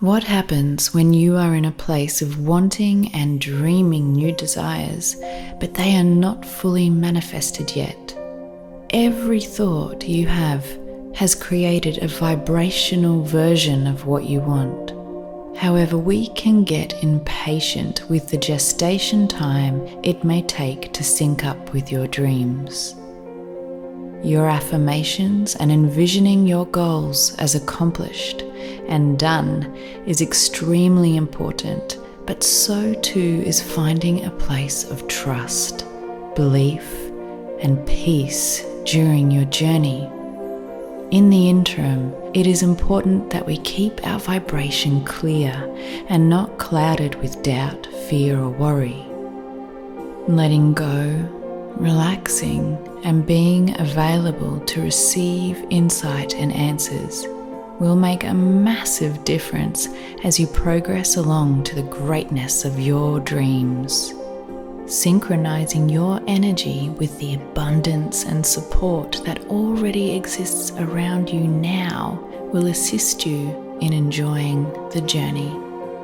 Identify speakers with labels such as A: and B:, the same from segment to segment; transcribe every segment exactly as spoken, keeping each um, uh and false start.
A: What happens when you are in a place of wanting and dreaming new desires, but they are not fully manifested yet? Every thought you have has created a vibrational version of what you want. However, we can get impatient with the gestation time it may take to sync up with your dreams. Your affirmations and envisioning your goals as accomplished and done is extremely important, but so too is finding a place of trust, belief, and peace during your journey. In the interim, it is important that we keep our vibration clear and not clouded with doubt, fear, or worry. Letting go, relaxing, and being available to receive insight and answers will make a massive difference as you progress along to the greatness of your dreams. Synchronizing your energy with the abundance and support that already exists around you now will assist you in enjoying the journey.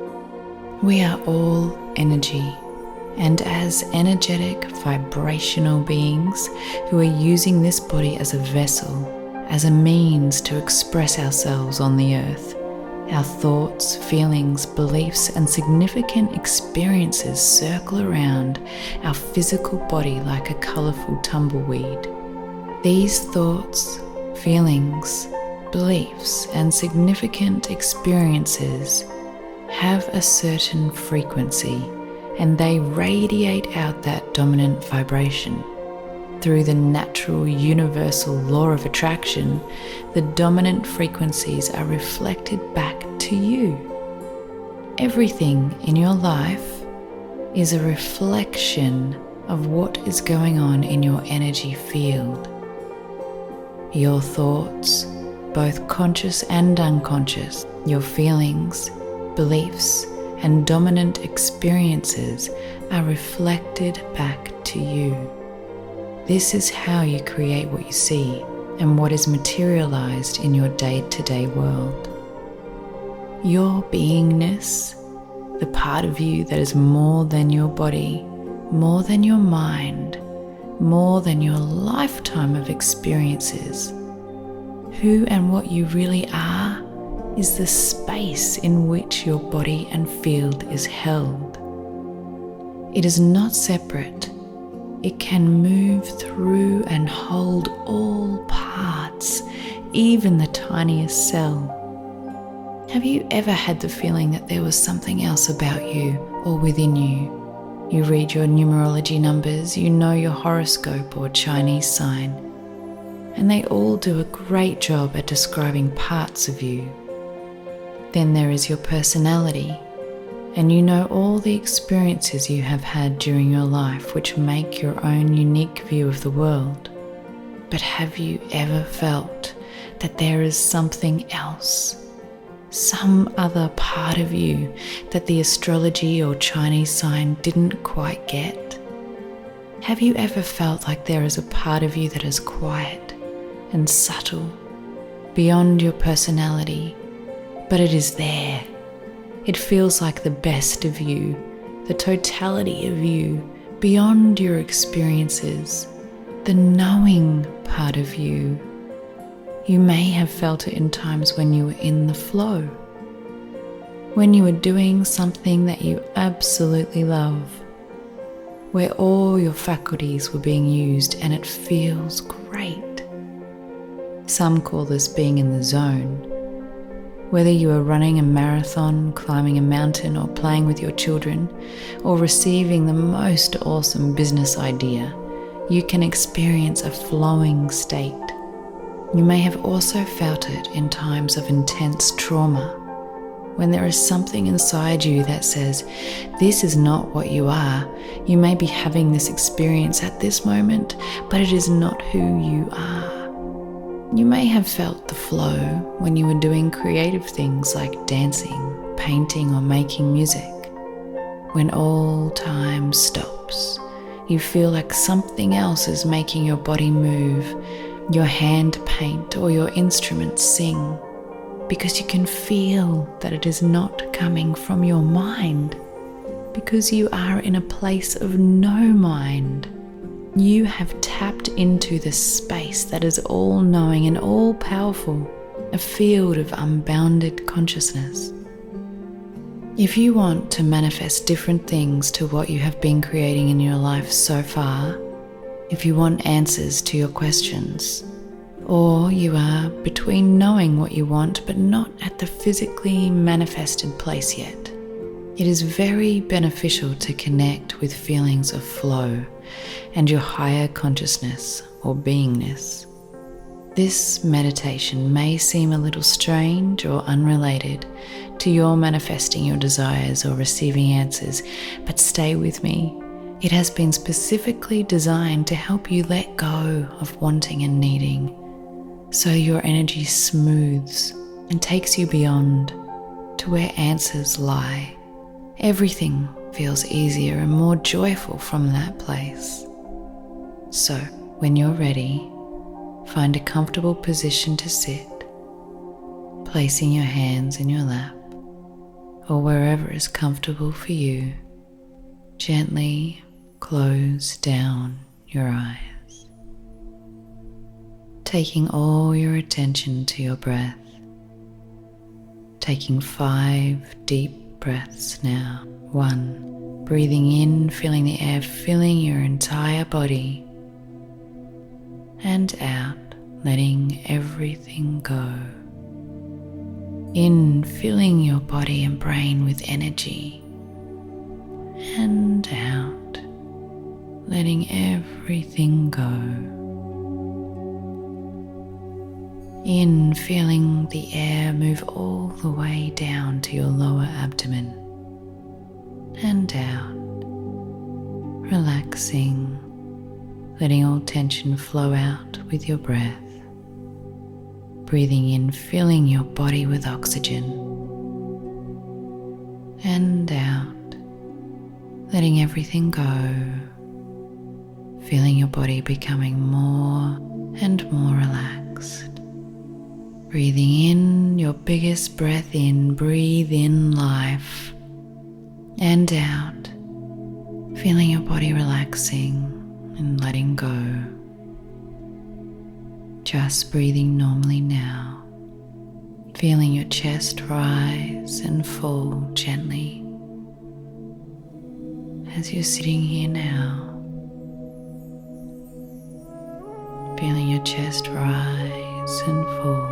A: We are all energy, and as energetic, vibrational beings who are using this body as a vessel, as a means to express ourselves on the earth, our thoughts, feelings, beliefs, and significant experiences circle around our physical body like a colorful tumbleweed. These thoughts, feelings, beliefs, and significant experiences have a certain frequency, and they radiate out that dominant vibration. Through the natural universal law of attraction, the dominant frequencies are reflected back to you. Everything in your life is a reflection of what is going on in your energy field. Your thoughts, both conscious and unconscious, your feelings, beliefs, and dominant experiences are reflected back to you. This is how you create what you see and what is materialized in your day-to-day world. Your beingness, the part of you that is more than your body, more than your mind, more than your lifetime of experiences. Who and what you really are is the space in which your body and field is held. It is not separate. It can move through and hold all parts, even the tiniest cell. Have you ever had the feeling that there was something else about you or within you? You read your numerology numbers, you know your horoscope or Chinese sign, and they all do a great job at describing parts of you. Then there is your personality, and you know all the experiences you have had during your life which make your own unique view of the world. But have you ever felt that there is something else, some other part of you that the astrology or Chinese sign didn't quite get? Have you ever felt like there is a part of you that is quiet and subtle, beyond your personality, but it is there? It feels like the best of you, the totality of you, beyond your experiences, the knowing part of you. You may have felt it in times when you were in the flow, when you were doing something that you absolutely love, where all your faculties were being used and it feels great. Some call this being in the zone. Whether you are running a marathon, climbing a mountain, or playing with your children, or receiving the most awesome business idea, you can experience a flowing state. You may have also felt it in times of intense trauma, when there is something inside you that says, this is not what you are. You may be having this experience at this moment, but it is not who you are. You may have felt the flow when you were doing creative things like dancing, painting, or making music. When all time stops, you feel like something else is making your body move, your hand paint, or your instrument sing. because you can feel that it is not coming from your mind, because you are in a place of no mind. You have tapped into the space that is all-knowing and all-powerful, a field of unbounded consciousness. If you want to manifest different things to what you have been creating in your life so far, if you want answers to your questions, or you are between knowing what you want but not at the physically manifested place yet, it is very beneficial to connect with feelings of flow and your higher consciousness or beingness. This meditation may seem a little strange or unrelated to your manifesting your desires or receiving answers, but stay with me. It has been specifically designed to help you let go of wanting and needing, so your energy smooths and takes you beyond to where answers lie. Everything feels easier and more joyful from that place. So, when you're ready, find a comfortable position to sit, placing your hands in your lap or wherever is comfortable for you. Gently close down your eyes. Taking all your attention to your breath, taking five deep breaths now. One, breathing in, feeling the air filling your entire body, and out, letting everything go. In, filling your body and brain with energy, and out, letting everything go. In, feeling the air move all the way down to your lower abdomen, and out, relaxing, letting all tension flow out with your breath. Breathing in, filling your body with oxygen, and out, letting everything go, feeling your body becoming more and more relaxed. Breathing in your biggest breath in, breathe in life, and out, feeling your body relaxing and letting go. Just breathing normally now, feeling your chest rise and fall gently as you're sitting here now, feeling your chest rise and fall.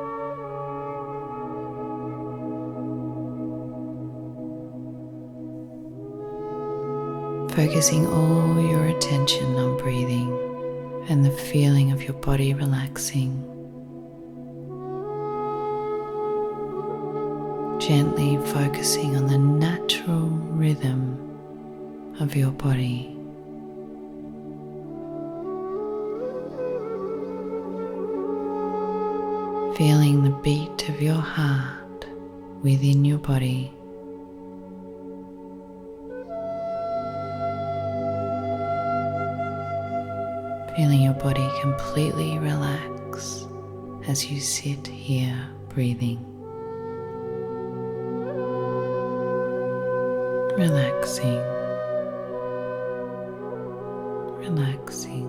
A: Focusing all your attention on breathing and the feeling of your body relaxing. Gently focusing on the natural rhythm of your body. Feeling the beat of your heart within your body. Feeling your body completely relax as you sit here breathing. Relaxing, relaxing.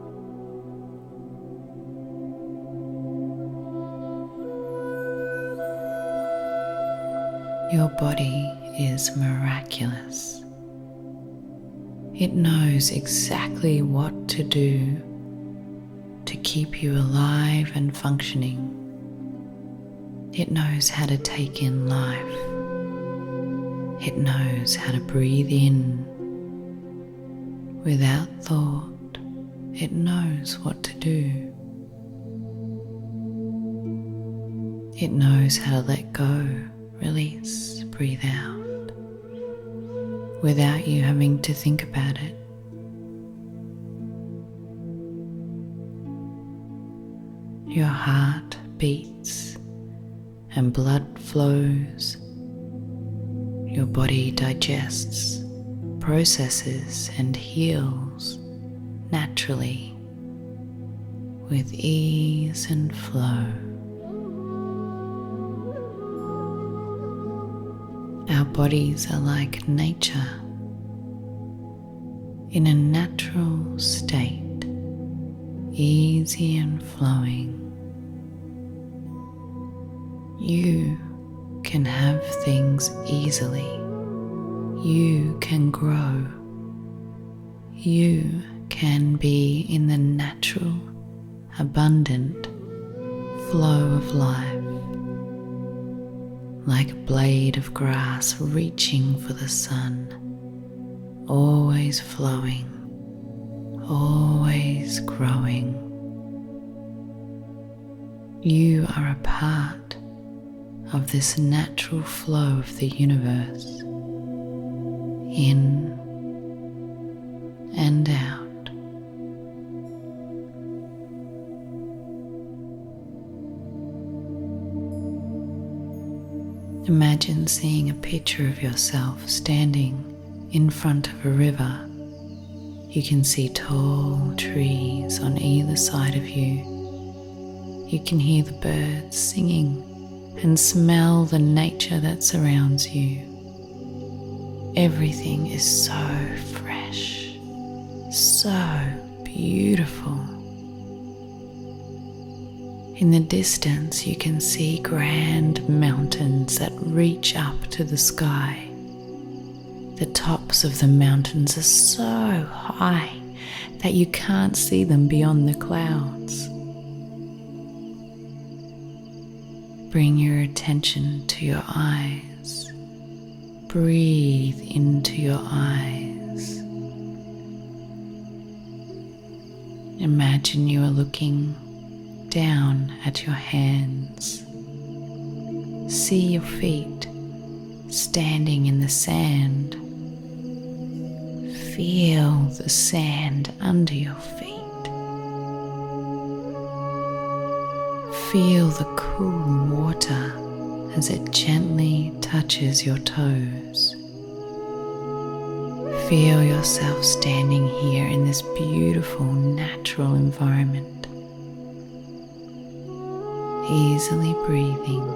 A: Your body is miraculous. It knows exactly what to do to keep you alive and functioning. It knows how to take in life. It knows how to breathe in. Without thought, it knows what to do. It knows how to let go, release, breathe out, without you having to think about it. Your heart beats and blood flows. Your body digests, processes, and heals naturally with ease and flow. Our bodies are like nature, in a natural state, easy and flowing. You can have things easily. You can grow. You can be in the natural, abundant flow of life, like a blade of grass reaching for the sun, always flowing, always growing. You are a part of this natural flow of the universe, in and out. Imagine seeing a picture of yourself standing in front of a river. You can see tall trees on either side of you. You can hear the birds singing and smell the nature that surrounds you. Everything is so fresh, so beautiful. In the distance, you can see grand mountains that reach up to the sky. The tops of the mountains are so high that you can't see them beyond the clouds. Bring your attention to your eyes. Breathe into your eyes. Imagine you are looking down at your hands. See your feet standing in the sand. Feel the sand under your feet. Feel the cool water as it gently touches your toes. Feel yourself standing here in this beautiful natural environment. Easily breathing.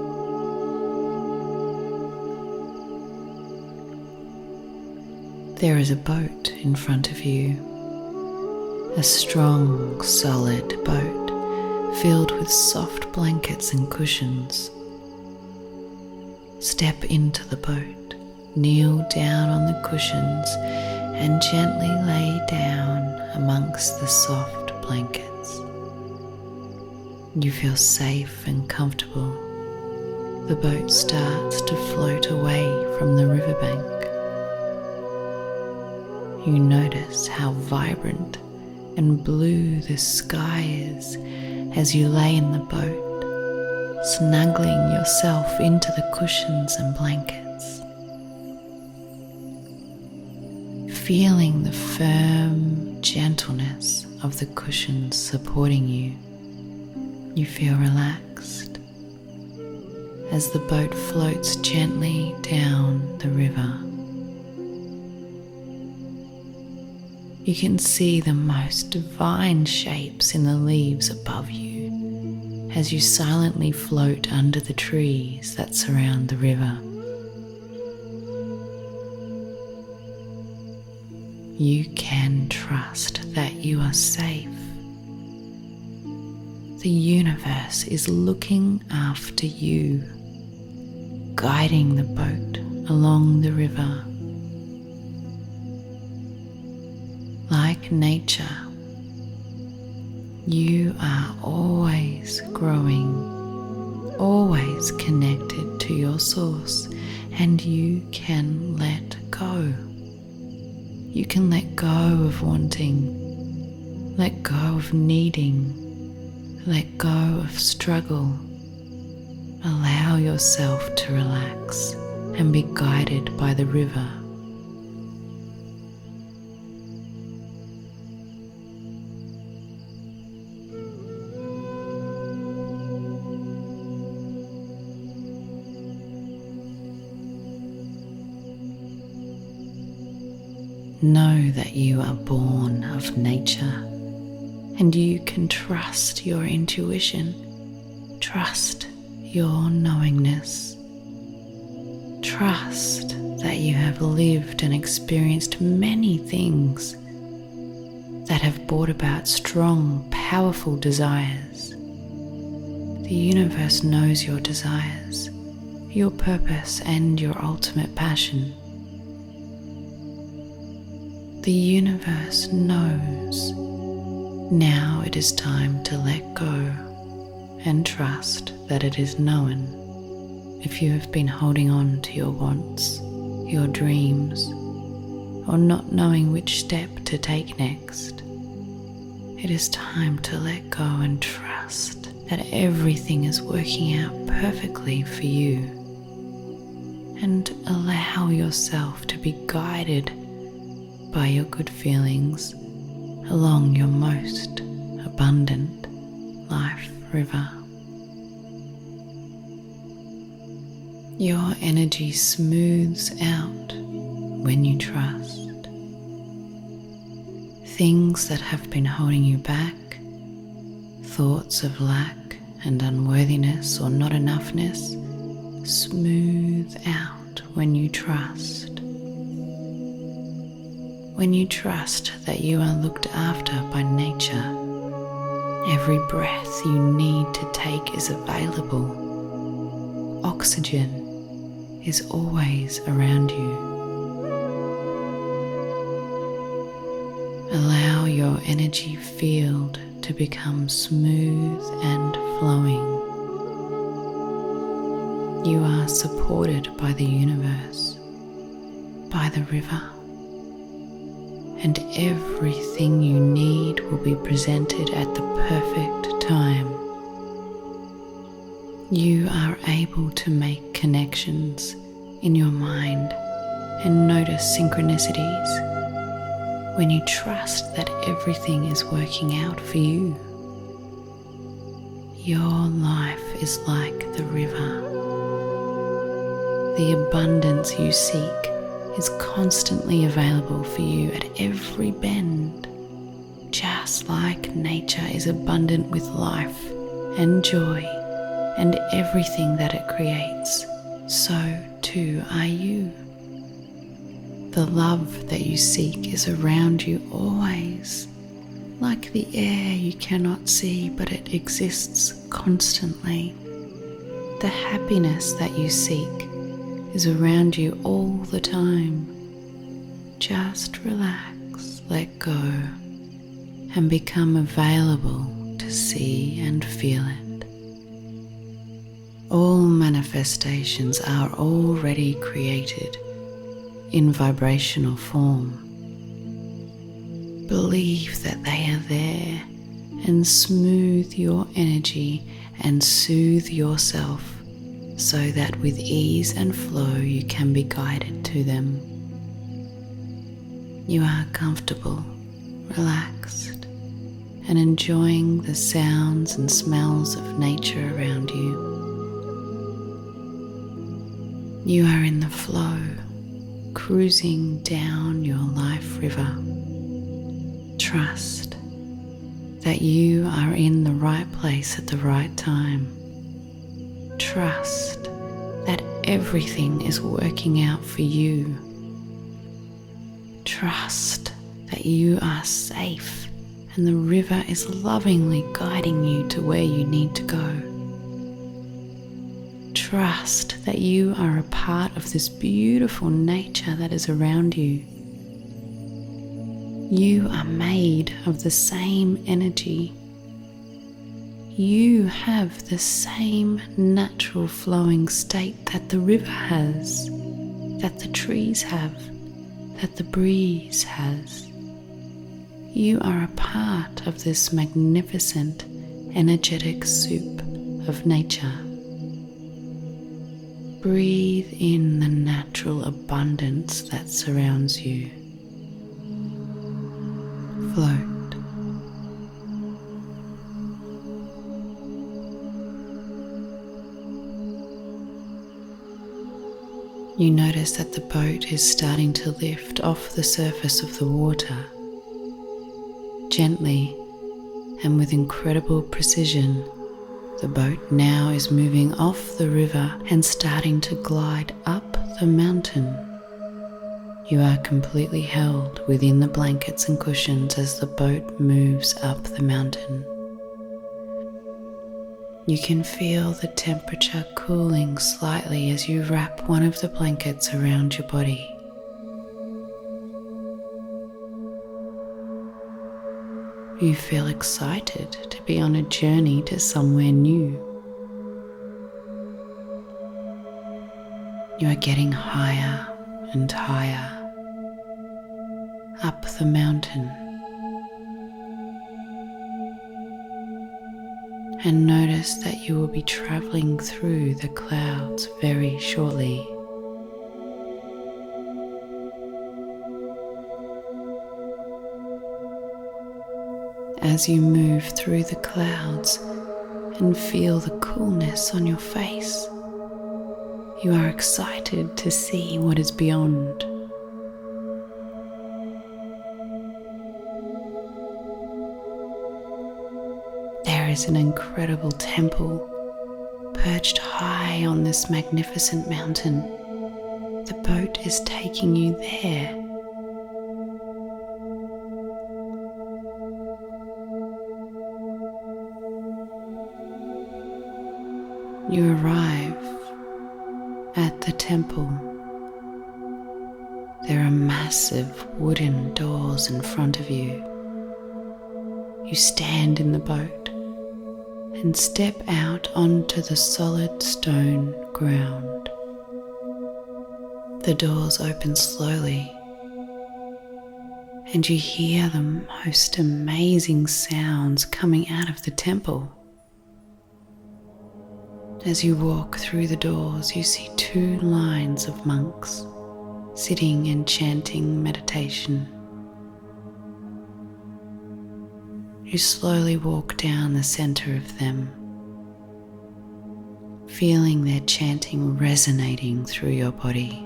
A: There is a boat in front of you, a strong, solid boat filled with soft blankets and cushions. Step into the boat, kneel down on the cushions, and gently lay down amongst the soft blankets. You feel safe and comfortable. The boat starts to float away from the riverbank. You notice how vibrant and blue the sky is as you lay in the boat, snuggling yourself into the cushions and blankets. Feeling the firm gentleness of the cushions supporting you, you feel relaxed as the boat floats gently down the river. You can see the most divine shapes in the leaves above you as you silently float under the trees that surround the river. You can trust that you are safe. The universe is looking after you, guiding the boat along the river. Like nature, you are always growing, always connected to your source, and you can let go. You can let go of wanting, let go of needing, let go of struggle. Allow yourself to relax and be guided by the river. Know that you are born of nature, and you can trust your intuition, trust your knowingness, Trust that you have lived and experienced many things that have brought about strong, powerful desires. The universe knows your desires, your purpose, and your ultimate passion. The universe knows. Now it is time to let go and trust that it is known. If you have been holding on to your wants, your dreams, or not knowing which step to take next, it is time to let go and trust that everything is working out perfectly for you, and allow yourself to be guided by your good feelings along your most abundant life river. Your energy smooths out when you trust. Things that have been holding you back, thoughts of lack and unworthiness or not enoughness, smooth out when you trust. When you trust that you are looked after by nature, every breath you need to take is available. Oxygen is always around you. Allow your energy field to become smooth and flowing. You are supported by the universe, by the river, and everything you need will be presented at the perfect time. You are able to make connections in your mind and notice synchronicities when you trust that everything is working out for you. Your life is like the river. The abundance you seek is constantly available for you at every bend. Just like nature is abundant with life and joy and everything that it creates, so too are you. The love that you seek is around you always, like the air you cannot see, but it exists constantly. The happiness that you seek is around you all the time. Just relax, let go, and become available to see and feel it. All manifestations are already created in vibrational form. Believe that they are there and smooth your energy and soothe yourself so that with ease and flow you can be guided to them. You are comfortable, relaxed, and enjoying the sounds and smells of nature around you. You are in the flow, cruising down your life river. Trust that you are in the right place at the right time. Trust that everything is working out for you. Trust that you are safe and the river is lovingly guiding you to where you need to go. Trust that you are a part of this beautiful nature that is around you. You are made of the same energy. You have the same natural flowing state that the river has, that the trees have, that the breeze has. You are a part of this magnificent, energetic soup of nature. Breathe in the natural abundance that surrounds you. Float. You notice that the boat is starting to lift off the surface of the water. Gently and with incredible precision, the boat now is moving off the river and starting to glide up the mountain. You are completely held within the blankets and cushions as the boat moves up the mountain. You can feel the temperature cooling slightly as you wrap one of the blankets around your body. You feel excited to be on a journey to somewhere new. You are getting higher and higher up the mountain, and notice that you will be traveling through the clouds very shortly. As you move through the clouds and feel the coolness on your face, you are excited to see what is beyond. There is an incredible temple perched high on this magnificent mountain. The boat is taking you there. You arrive at the temple. There are massive wooden doors in front of you. You stand in the boat and step out onto the solid stone ground. The doors open slowly, and you hear the most amazing sounds coming out of the temple. As you walk through the doors, you see two lines of monks sitting and chanting meditation. You slowly walk down the center of them, feeling their chanting resonating through your body.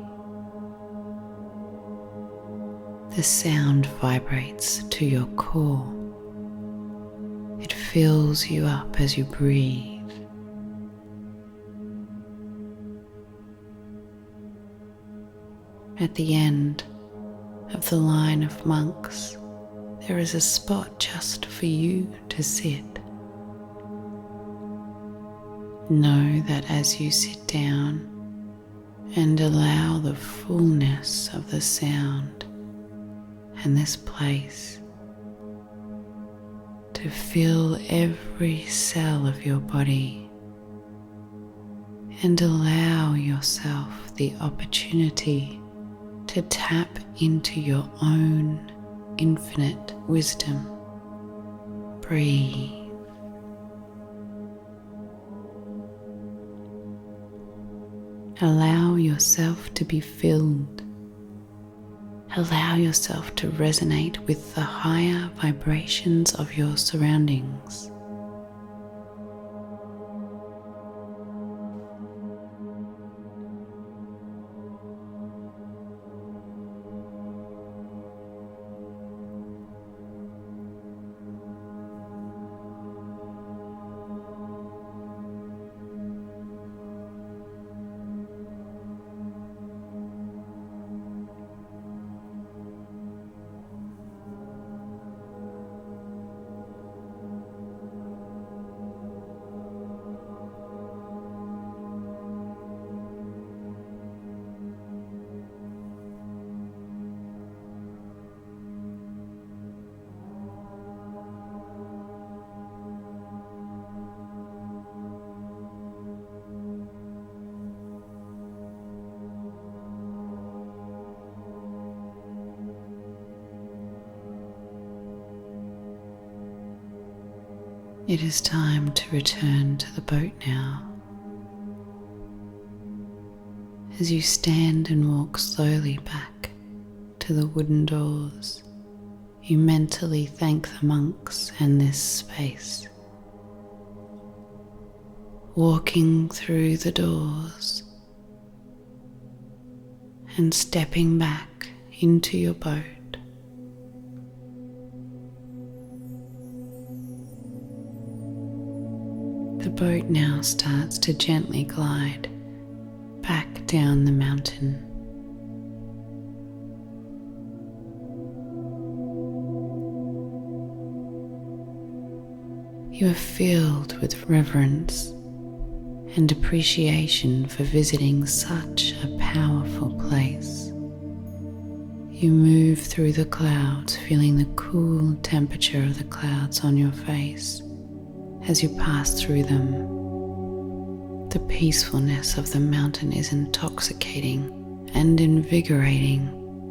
A: The sound vibrates to your core. It fills you up as you breathe. At the end of the line of monks, there is a spot just for you to sit. Know that as you sit down and allow the fullness of the sound and this place to fill every cell of your body, and allow yourself the opportunity to tap into your own infinite wisdom. Breathe. Allow yourself to be filled. Allow yourself to resonate with the higher vibrations of your surroundings. It is time to return to the boat now. As you stand and walk slowly back to the wooden doors, you mentally thank the monks and this space. Walking through the doors and stepping back into your boat, the boat now starts to gently glide back down the mountain. You are filled with reverence and appreciation for visiting such a powerful place. You move through the clouds, feeling the cool temperature of the clouds on your face as you pass through them. The peacefulness of the mountain is intoxicating and invigorating.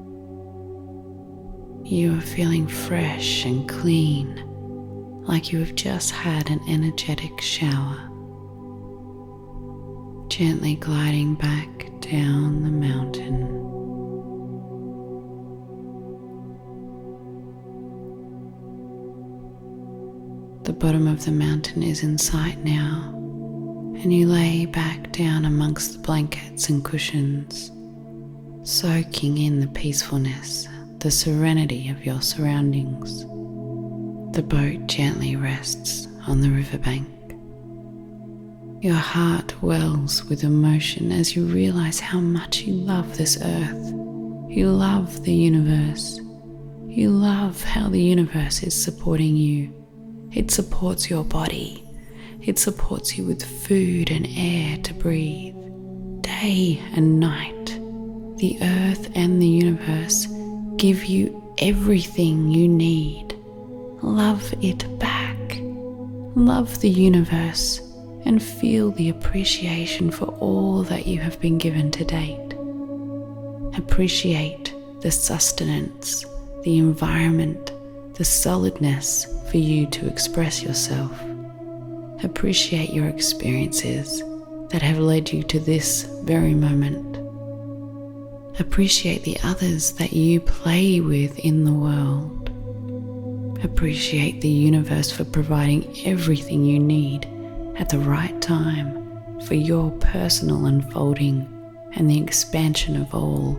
A: You are feeling fresh and clean, like you have just had an energetic shower. Gently gliding back down the mountain. The bottom of the mountain is in sight now, and you lay back down amongst the blankets and cushions, soaking in the peacefulness, the serenity of your surroundings. The boat gently rests on the riverbank. Your heart wells with emotion as you realize how much you love this earth. You love the universe. You love how the universe is supporting you. It supports your body. It supports you with food and air to breathe. Day and night, the earth and the universe give you everything you need. Love it back. Love the universe and feel the appreciation for all that you have been given to date. Appreciate the sustenance, the environment, the solidness for you to express yourself. Appreciate your experiences that have led you to this very moment. Appreciate the others that you play with in the world. Appreciate the universe for providing everything you need at the right time for your personal unfolding and the expansion of all.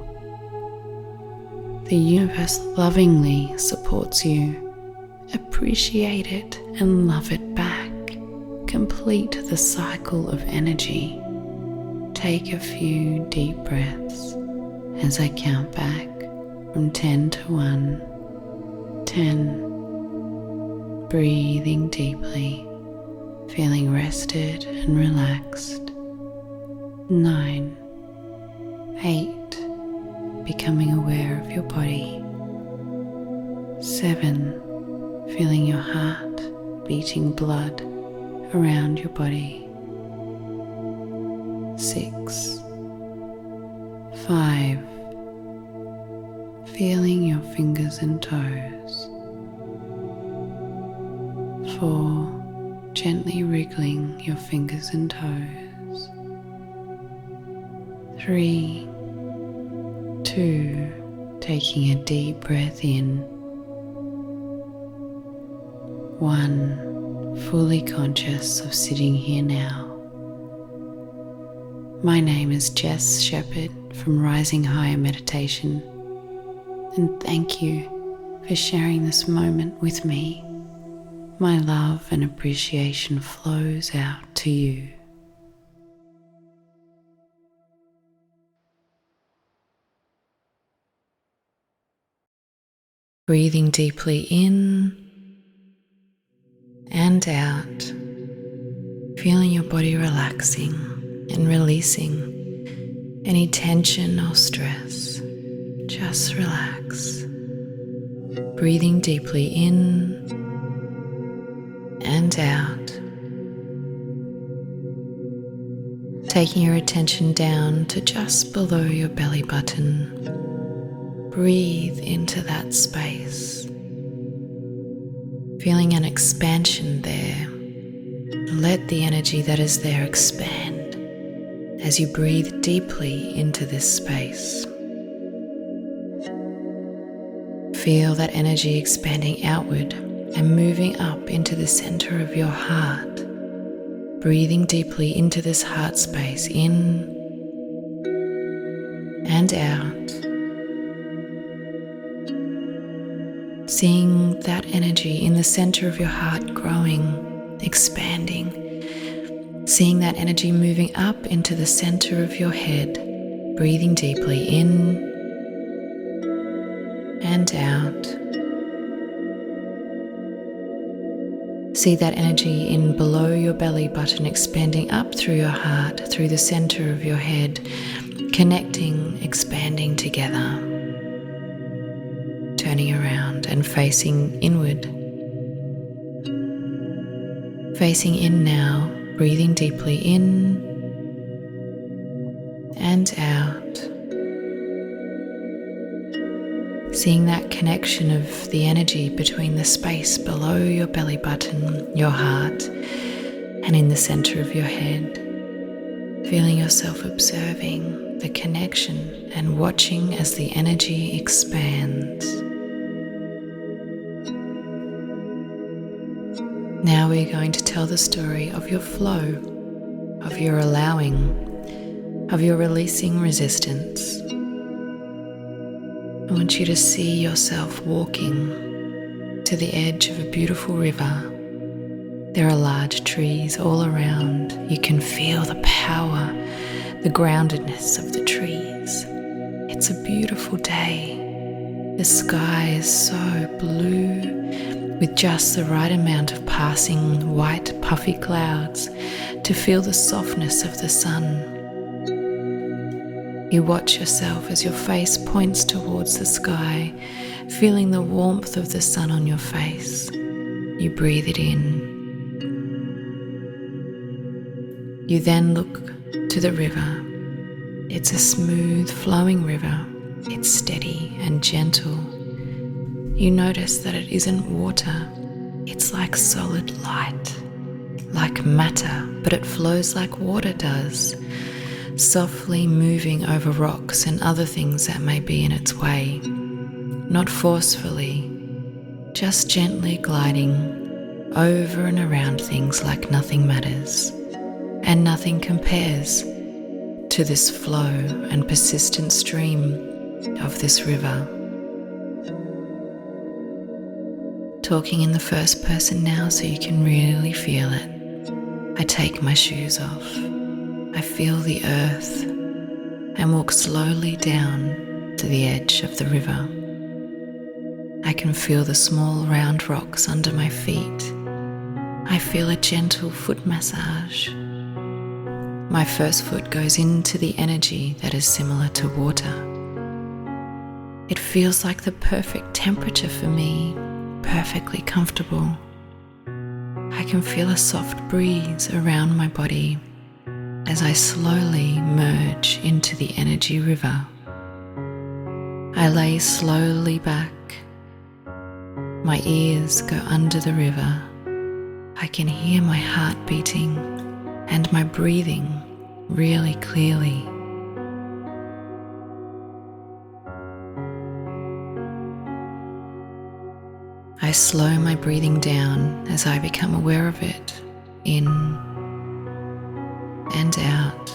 A: The universe lovingly supports you. Appreciate it and love it back. Complete the cycle of energy. Take a few deep breaths as I count back from ten to one. ten. Breathing deeply, feeling rested and relaxed. nine. eight. Becoming aware of your body. seven. Feeling your heart beating blood around your body. six. five. Feeling your fingers and toes. four. Gently wriggling your fingers and toes. three. two. Taking a deep breath in. one. Fully conscious of sitting here now. My name is Jess Shepherd from Rising Higher Meditation, and thank you for sharing this moment with me. My love and appreciation flows out to you. Breathing deeply in and out, feeling your body relaxing and releasing any tension or stress. Just relax. Breathing deeply in and out. Taking your attention down to just below your belly button. Breathe into that space. Feeling an expansion there. Let the energy that is there expand as you breathe deeply into this space. Feel that energy expanding outward and moving up into the center of your heart. Breathing deeply into this heart space, in and out. Seeing that energy in the center of your heart growing, expanding. Seeing that energy moving up into the center of your head, breathing deeply in and out. See that energy in below your belly button expanding up through your heart, through the center of your head, connecting, expanding together, turning around and facing inward. Facing in now, breathing deeply in and out. Seeing that connection of the energy between the space below your belly button, your heart, and in the center of your head. Feeling yourself observing the connection and watching as the energy expands. Now we're going to tell the story of your flow, of your allowing, of your releasing resistance. I want you to see yourself walking to the edge of a beautiful river. There are large trees all around. You can feel the power, the groundedness of the trees. It's a beautiful day. The sky is so blue, with just the right amount of passing white puffy clouds to feel the softness of the sun. You watch yourself as your face points towards the sky, feeling the warmth of the sun on your face. You breathe it in. You then look to the river. It's a smooth flowing river. It's steady and gentle. You notice that it isn't water. It's like solid light, like matter, but it flows like water does, softly moving over rocks and other things that may be in its way, not forcefully, just gently gliding over and around things like nothing matters and nothing compares to this flow and persistent stream of this river. Talking in the first person now so you can really feel it. I take my shoes off. I feel the earth and walk slowly down to the edge of the river. I can feel the small round rocks under my feet. I feel a gentle foot massage. My first foot goes into the energy that is similar to water. It feels like the perfect temperature for me, perfectly comfortable. I can feel a soft breeze around my body as I slowly merge into the energy river. I lay slowly back. My ears go under the river. I can hear my heart beating and my breathing really clearly. I slow my breathing down as I become aware of it, in and out.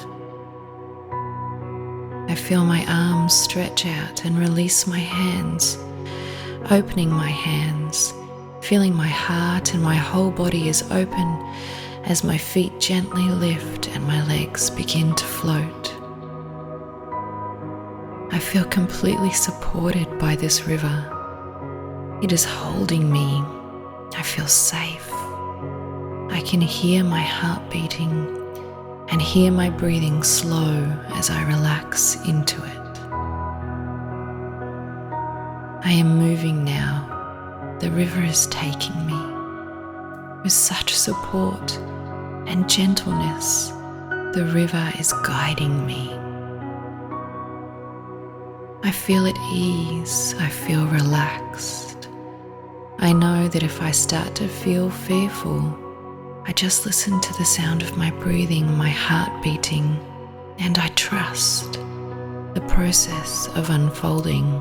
A: I feel my arms stretch out and release my hands, opening my hands, feeling my heart and my whole body is open as my feet gently lift and my legs begin to float. I feel completely supported by this river. It is holding me. I feel safe. I can hear my heart beating and hear my breathing slow as I relax into it. I am moving now. The river is taking me. With such support and gentleness, the river is guiding me. I feel at ease. I feel relaxed. I know that if I start to feel fearful, I just listen to the sound of my breathing, my heart beating, and I trust the process of unfolding.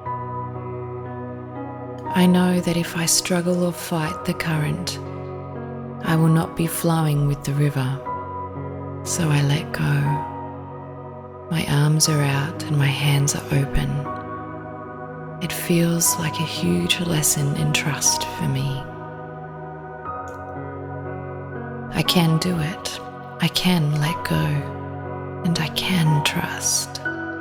A: I know that if I struggle or fight the current, I will not be flowing with the river, so I let go. My arms are out and my hands are open. It feels like a huge lesson in trust for me. I can do it. I can let go, and I can trust.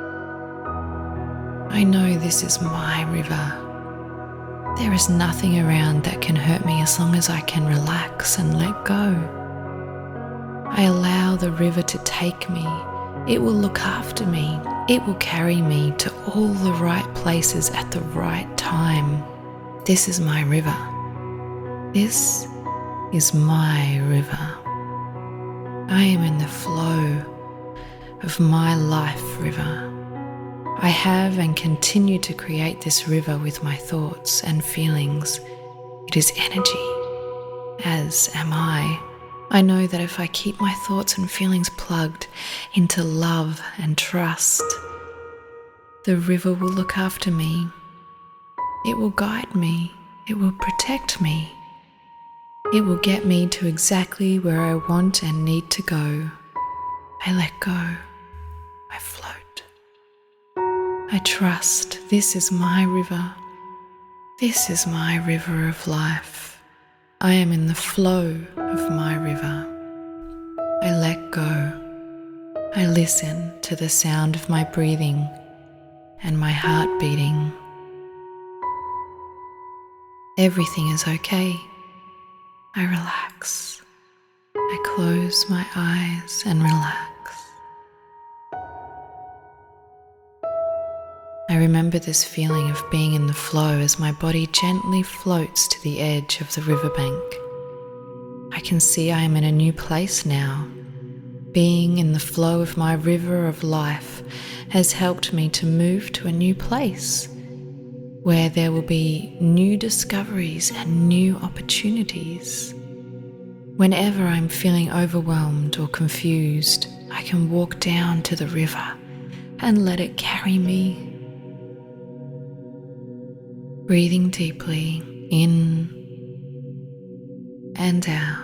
A: I know this is my river. There is nothing around that can hurt me as long as I can relax and let go. I allow the river to take me. It will look after me. It will carry me to all the right places at the right time. This is my river. This is my river. I am in the flow of my life river. I have and continue to create this river with my thoughts and feelings. It is energy, as am I. I know that if I keep my thoughts and feelings plugged into love and trust, the river will look after me. It will guide me. It will protect me. It will get me to exactly where I want and need to go. I let go. I float. I trust. This is my river. This is my river of life. I am in the flow of my river. I let go. I listen to the sound of my breathing and my heart beating. Everything is okay. I relax. I close my eyes and relax. I remember this feeling of being in the flow as my body gently floats to the edge of the riverbank. I can see I am in a new place now. Being in the flow of my river of life has helped me to move to a new place where there will be new discoveries and new opportunities. Whenever I'm feeling overwhelmed or confused, I can walk down to the river and let it carry me. Breathing deeply in and out.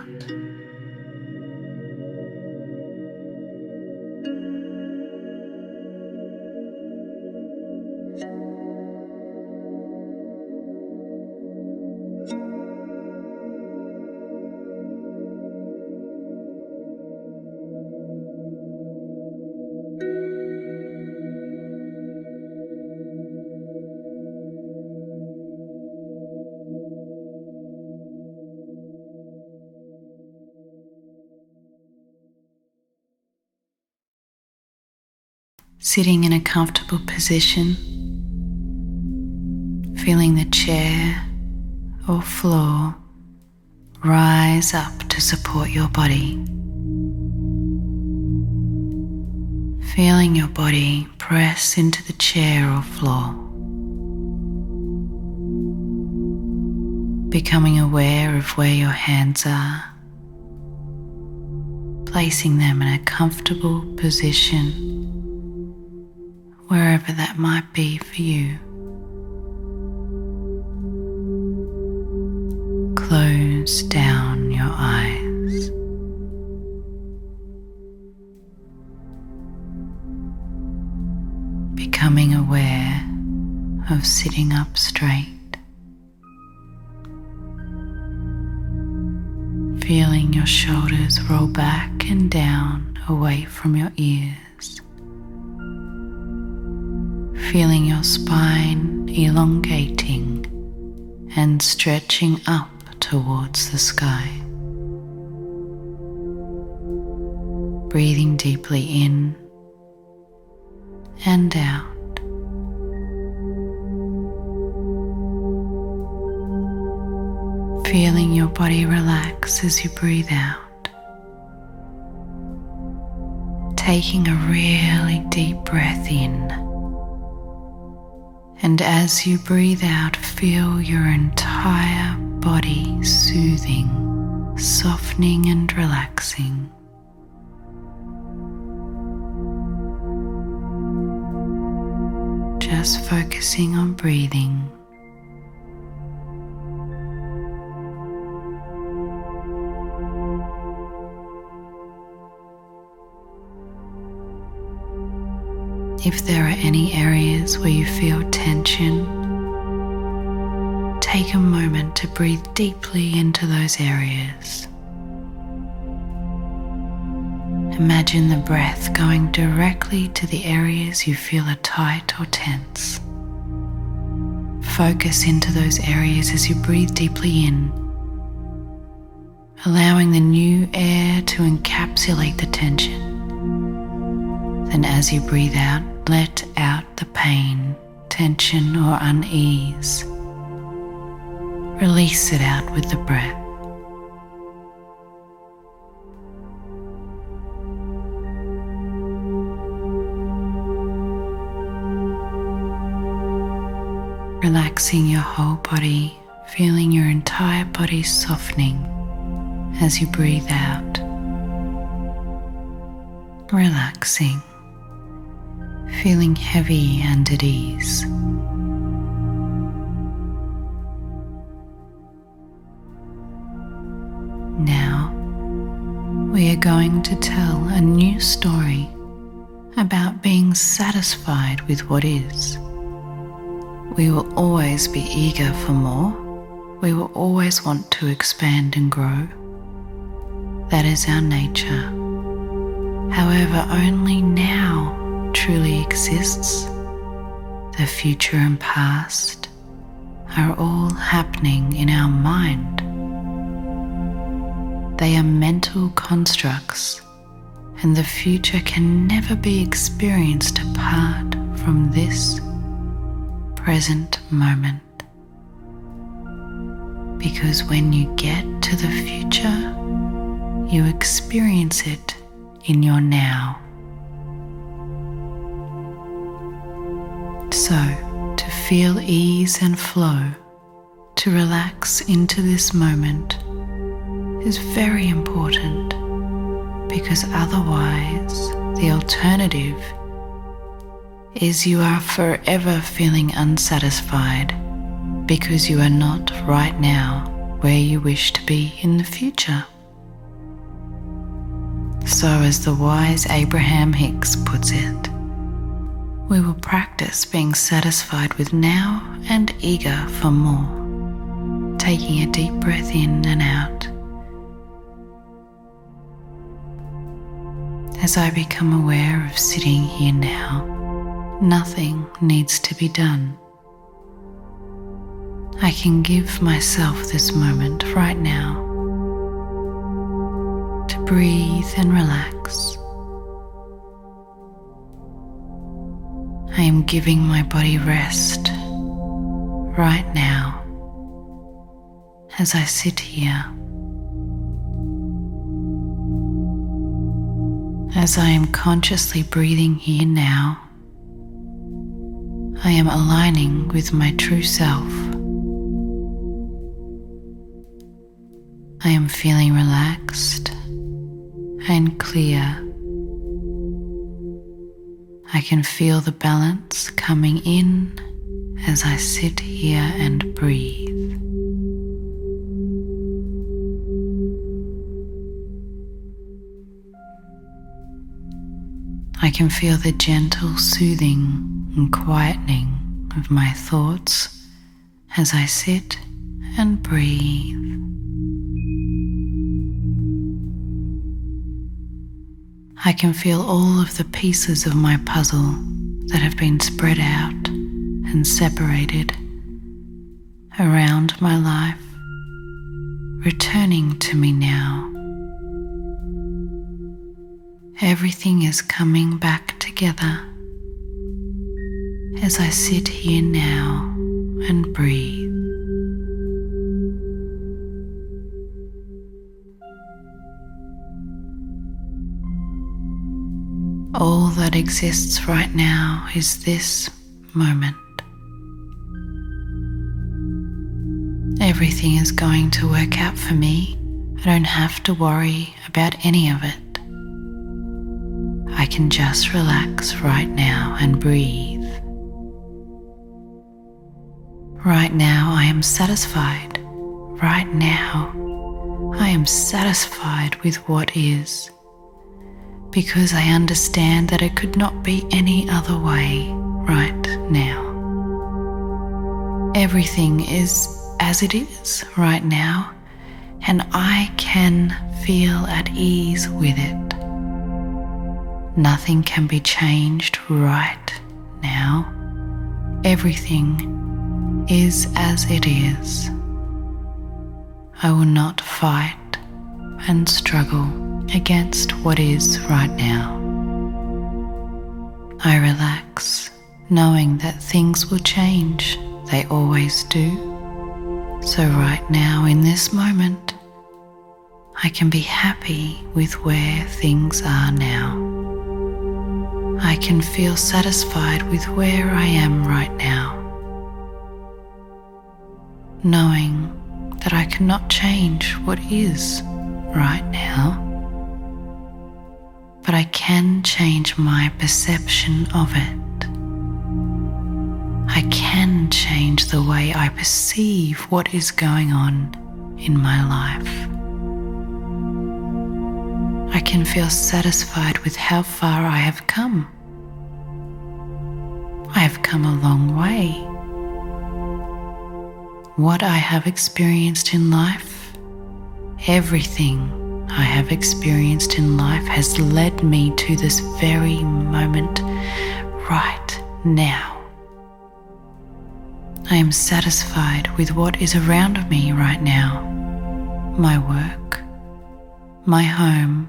A: Sitting in a comfortable position, feeling the chair or floor rise up to support your body. Feeling your body press into the chair or floor. Becoming aware of where your hands are, placing them in a comfortable position wherever that might be for you. Close down your eyes. Becoming aware of sitting up straight. Feeling your shoulders roll back and down away from your ears. Feeling your spine elongating and stretching up towards the sky. Breathing deeply in and out. Feeling your body relax as you breathe out. Taking a really deep breath in. And as you breathe out, feel your entire body soothing, softening and relaxing. Just focusing on breathing. If there are any areas where you feel tension, take a moment to breathe deeply into those areas. Imagine the breath going directly to the areas you feel are tight or tense. focus into those areas as you breathe deeply in, allowing the new air to encapsulate the tension. Then as you breathe out, let out the pain, tension or unease. Release it out with the breath. Relaxing your whole body, feeling your entire body softening as you breathe out. Relaxing, feeling heavy and at ease. Now, we are going to tell a new story about being satisfied with what is. We will always be eager for more. We will always want to expand and grow. That is our nature. However, only now truly exists. The future and past are all happening in our mind. They are mental constructs, and the future can never be experienced apart from this present moment. Because when you get to the future, you experience it in your now. So, to feel ease and flow, to relax into this moment is very important, because otherwise the alternative is you are forever feeling unsatisfied because you are not right now where you wish to be in the future. So, as the wise Abraham Hicks puts it, we will practice being satisfied with now and eager for more, taking a deep breath in and out. As I become aware of sitting here now, nothing needs to be done. I can give myself this moment right now to breathe and relax. I am giving my body rest right now as I sit here. As I am consciously breathing here now, I am aligning with my true self. I am feeling relaxed and clear. I can feel the balance coming in as I sit here and breathe. I can feel the gentle soothing and quietening of my thoughts as I sit and breathe. I can feel all of the pieces of my puzzle that have been spread out and separated around my life, returning to me now. Everything is coming back together as I sit here now and breathe. All that exists right now is this moment. Everything is going to work out for me. I don't have to worry about any of it. I can just relax right now and breathe. Right now I am satisfied. Right now I am satisfied with what is, because I understand that it could not be any other way right now. Everything is as it is right now, and I can feel at ease with it. Nothing can be changed right now. Everything is as it is. I will not fight and struggle against what is right now. I relax, knowing that things will change. They always do. So right now, in this moment, I can be happy with where things are now. I can feel satisfied with where I am right now, knowing that I cannot change what is right now, but I can change my perception of it. I can change the way I perceive what is going on in my life. I can feel satisfied with how far I have come. I have come a long way. What I have experienced in life, everything I have experienced in life has led me to this very moment right now. I am satisfied with what is around me right now. My work, my home,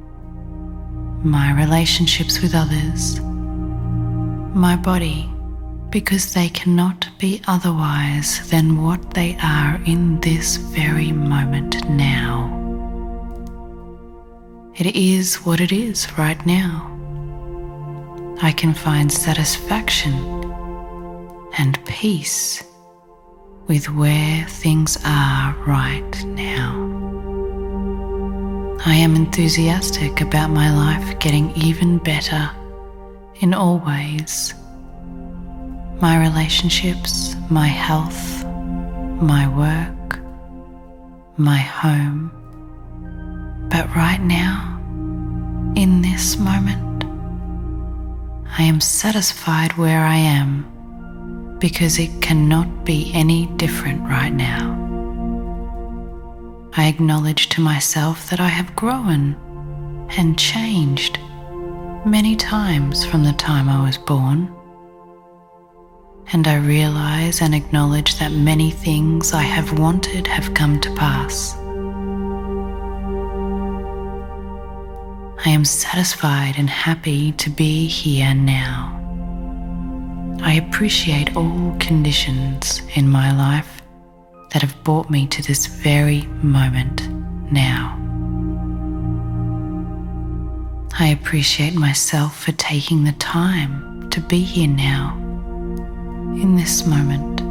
A: my relationships with others, my body, because they cannot be otherwise than what they are in this very moment now. It is what it is right now. I can find satisfaction and peace with where things are right now. I am enthusiastic about my life getting even better in all ways. My relationships, my health, my work, my home. But right now, in this moment, I am satisfied where I am because it cannot be any different right now. I acknowledge to myself that I have grown and changed many times from the time I was born. And I realize and acknowledge that many things I have wanted have come to pass. I am satisfied and happy to be here now. I appreciate all conditions in my life that have brought me to this very moment now. I appreciate myself for taking the time to be here now, in this moment.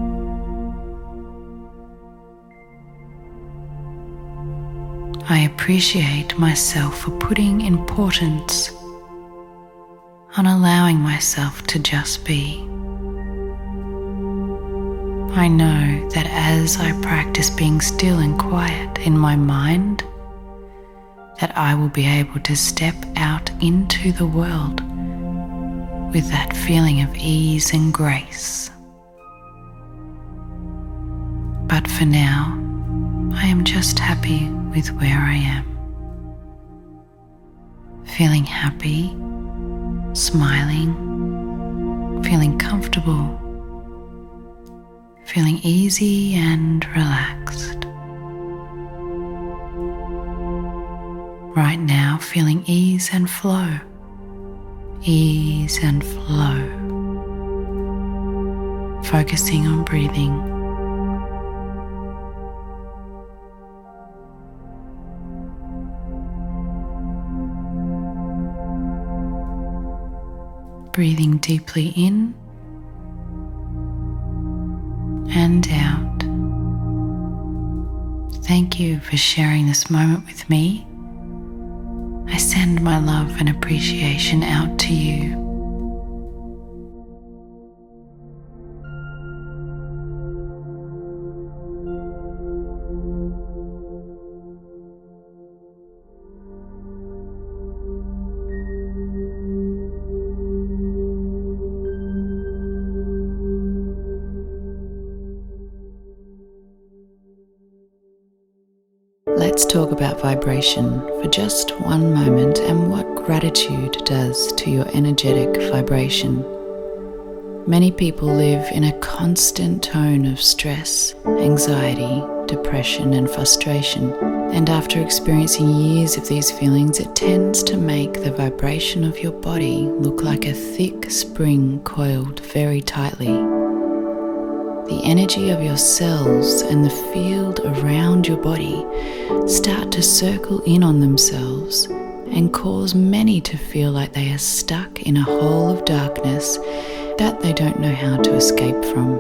A: I appreciate myself for putting importance on allowing myself to just be. I know that as I practice being still and quiet in my mind, that I will be able to step out into the world with that feeling of ease and grace. But for now, I am just happy with where I am. Feeling happy, smiling, feeling comfortable, feeling easy and relaxed. Right now, feeling ease and flow, ease and flow. Focusing on breathing. Breathing deeply in and out. Thank you for sharing this moment with me. I send my love and appreciation out to you. Let's talk about vibration for just one moment and what gratitude does to your energetic vibration. Many people live in a constant tone of stress, anxiety, depression, and frustration. And after experiencing years of these feelings, it tends to make the vibration of your body look like a thick spring coiled very tightly. The energy of your cells and the field around your body start to circle in on themselves and cause many to feel like they are stuck in a hole of darkness that they don't know how to escape from.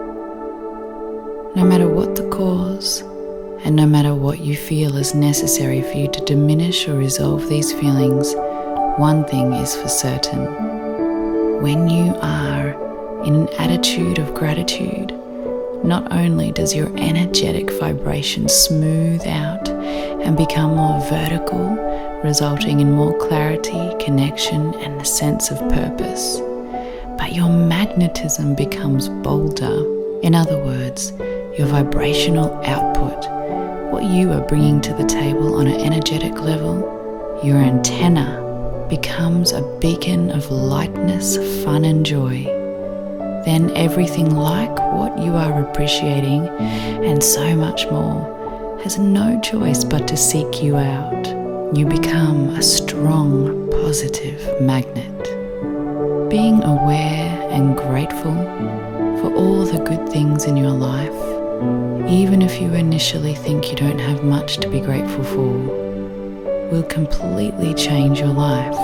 A: No matter what the cause, and no matter what you feel is necessary for you to diminish or resolve these feelings, one thing is for certain. When you are in an attitude of gratitude, not only does your energetic vibration smooth out and become more vertical, resulting in more clarity, connection, and a sense of purpose, but your magnetism becomes bolder. In other words, your vibrational output, what you are bringing to the table on an energetic level, your antenna becomes a beacon of lightness, fun, and joy. Then everything like what you are appreciating and so much more has no choice but to seek you out. You become a strong, positive magnet. Being aware and grateful for all the good things in your life, even if you initially think you don't have much to be grateful for, will completely change your life.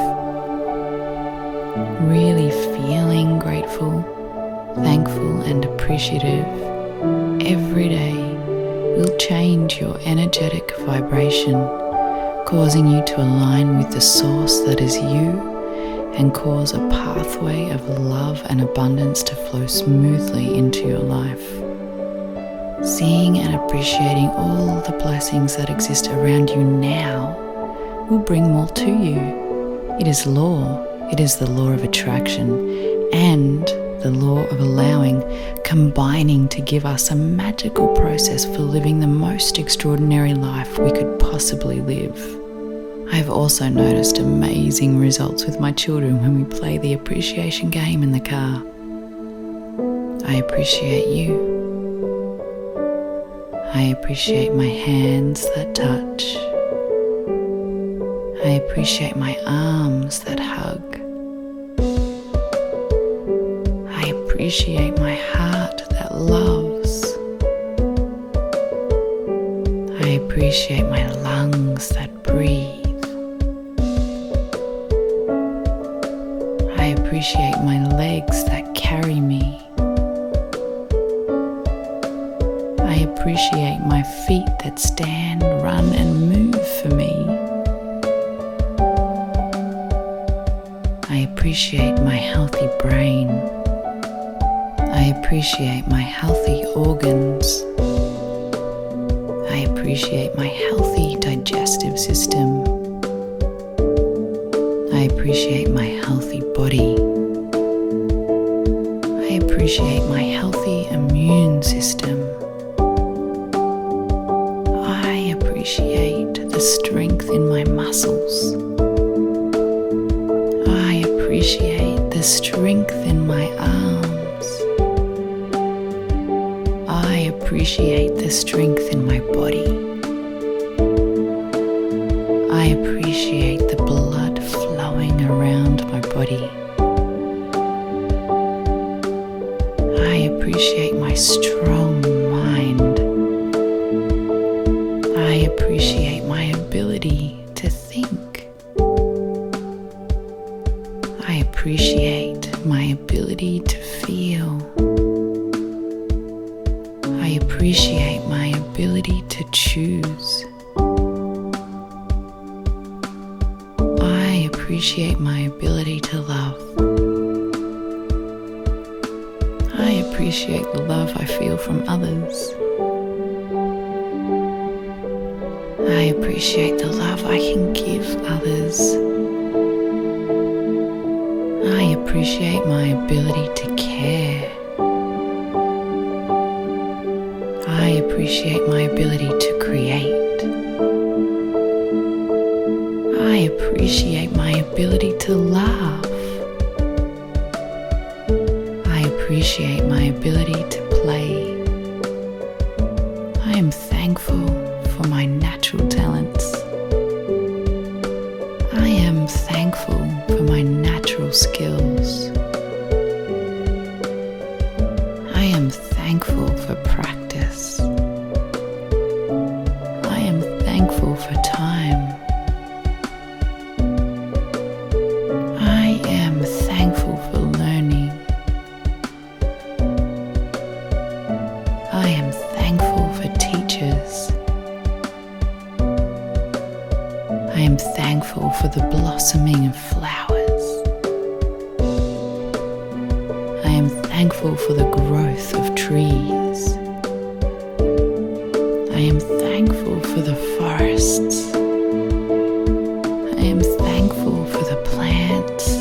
A: Really feeling grateful, thankful, and appreciative every day will change your energetic vibration, causing you to align with the source that is you and cause a pathway of love and abundance to flow smoothly into your life. Seeing and appreciating all the blessings that exist around you now will bring more to you. It is law. It is the law of attraction and the law of allowing, combining to give us a magical process for living the most extraordinary life we could possibly live. I have also noticed amazing results with my children when we play the appreciation game in the car. I appreciate you. I appreciate my hands that touch. I appreciate my arms that hug. I appreciate my heart that loves. I appreciate my lungs that breathe. I appreciate my legs that carry me. I appreciate my feet that stand, run, and move for me. I appreciate my healthy brain. I appreciate my healthy organs. I appreciate my healthy digestive system. I appreciate my healthy body. I appreciate my healthy immune system. I appreciate the strength in my muscles. I appreciate the strength in my arms. I appreciate the strength in my body. I appreciate the blood flowing around my body. I appreciate my strong mind. I appreciate my ability to think. I appreciate my ability to feel. I appreciate my ability to choose. I appreciate my ability to love. I appreciate the love I feel from others. I appreciate the love I can give others. I appreciate my ability to care. I appreciate my ability to create. I appreciate my ability to laugh. I appreciate my ability to play. I am thankful for my natural talents. I am thankful for my natural skills. I am thankful for practice. I am thankful for time. I am thankful for learning. I am thankful for teachers. I am thankful for the blossoming of flowers. I am thankful for the growth of trees. I am thankful for the forests. I am thankful for the plants.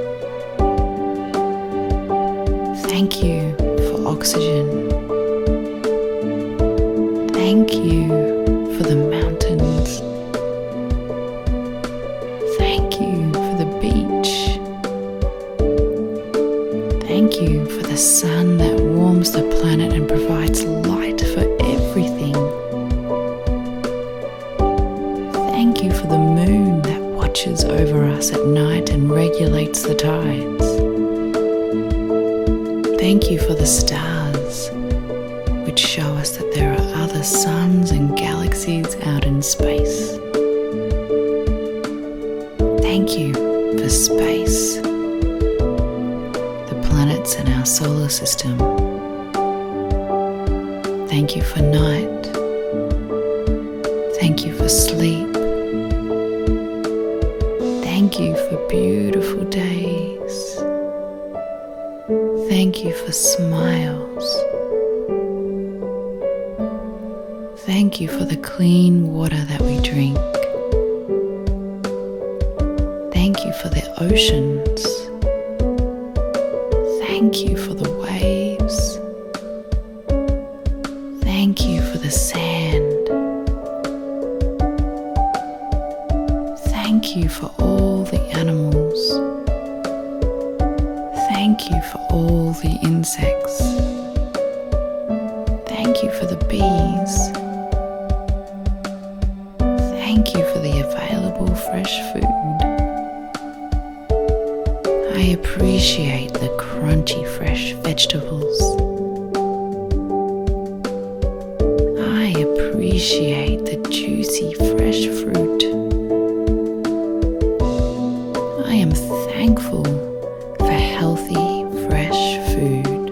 A: Thank you for oxygen. Thank you for the mountains. Thank you for the beach. Thank you for the sun that warms the planet and provides light for everything. Thank you for the moon that watches over us at night and regulates the tides. Thank you for the stars, which show us that there are other suns and galaxies out in space. Thank you for space, the planets in our solar system. Thank you for night. Thank you for sleep. Thank you for beautiful days. Thank you for smiles. Thank you for the clean water that we drink. Thank you for the oceans. Thank you for the waves. Thank you for the sand. Thank you for all the animals. Thank you for all the insects. Thank you for the bees. Thank you for the available fresh food. I appreciate the crunchy fresh vegetables. I appreciate the juicy fresh fruit. I am thankful for healthy fresh food.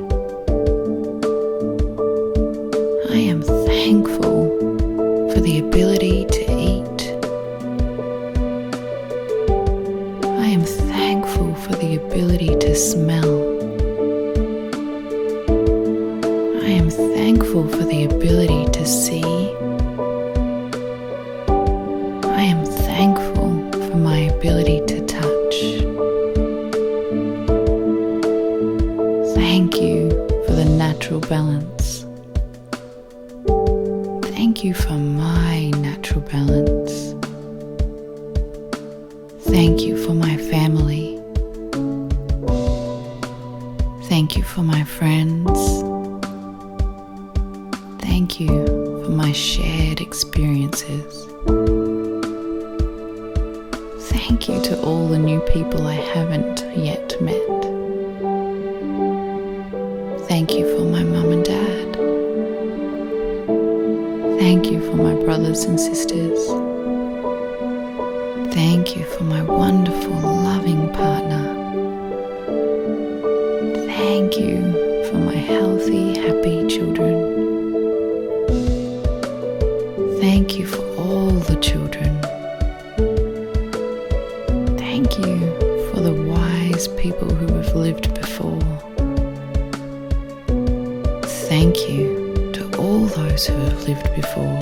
A: I am thankful for the ability to eat. I am thankful for the ability to smell. I am thankful for the ability to see. I am thankful for my ability to touch. Thank you for the natural balance. Thank you for my natural balance. Thank you for my family. Thank you for my friends. Thank you for my shared experiences. Thank you to all the new people I haven't yet met. Thank you for my mum and dad. Thank you for my brothers and sisters. Thank you for my wonderful, loving partner. Thank you for my healthy, happy children. Thank you for all the children. Thank you for the wise people who have lived before. Thank you to all those who have lived before.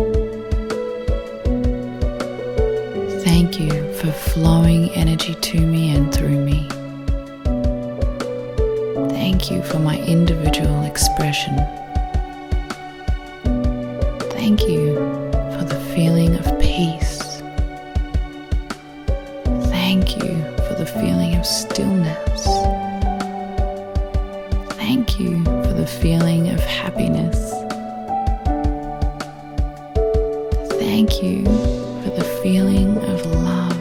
A: Thank you for flowing energy to me and through me. Thank you for my individual expression. Thank you for the feeling of peace. Thank you for the feeling of stillness. Thank you for the feeling of happiness. Thank you for the feeling of love.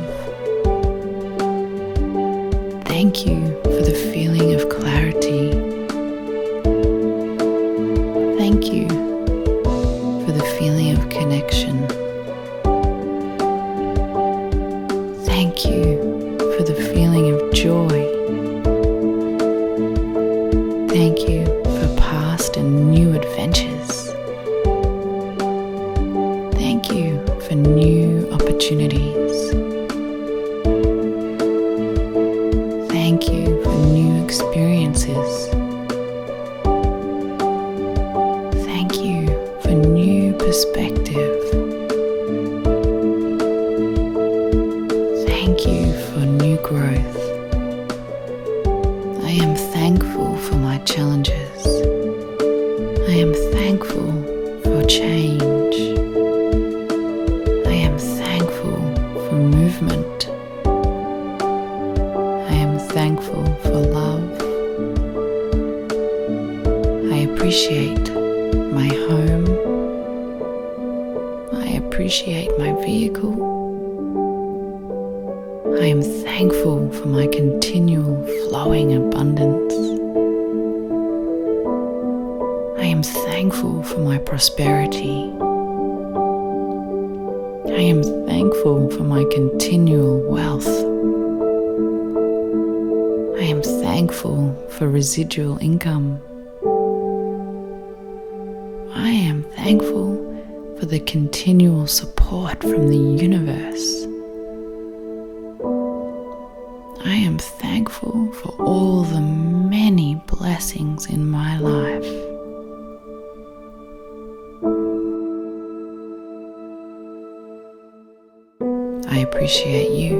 A: Thank you for the feeling of clarity. Thank you for the feeling of connection. Thank you for the feeling of joy. Thank you for past and new adventures. Thank you for new opportunities. Thank you for new experiences. Thank you for new perspective. Thank you for new growth. I am thankful for my challenges. I am thankful for change. I am thankful for movement. I am thankful for love. I appreciate my home. I appreciate my vehicle. I am thankful for my continual flowing abundance. I am thankful for my prosperity. I am thankful for my continual wealth. I am thankful for residual income. I am thankful for the continual support from the universe. I am thankful for all the many blessings in my life. I appreciate you.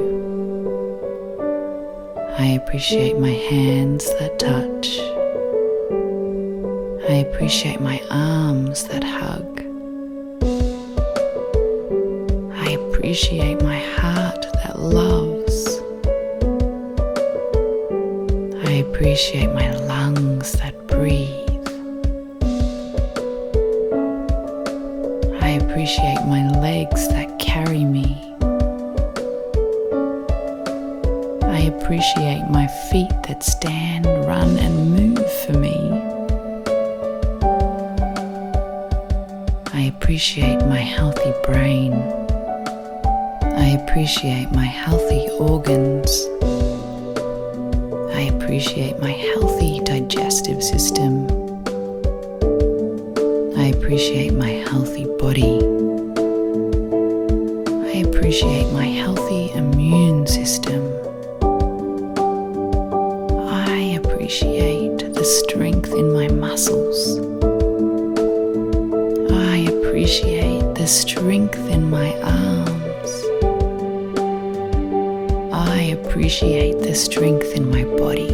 A: I appreciate my hands that touch. I appreciate my arms that hug. I appreciate my heart that loves. I appreciate my lungs that breathe. I appreciate my legs that carry me. I appreciate my feet that stand, run, and move for me. I appreciate my healthy brain. I appreciate my healthy organs. I appreciate my healthy digestive system. I appreciate my healthy body. I appreciate my healthy immune system. I appreciate the strength in my muscles. I appreciate the strength in my arms. I appreciate the strength in my body.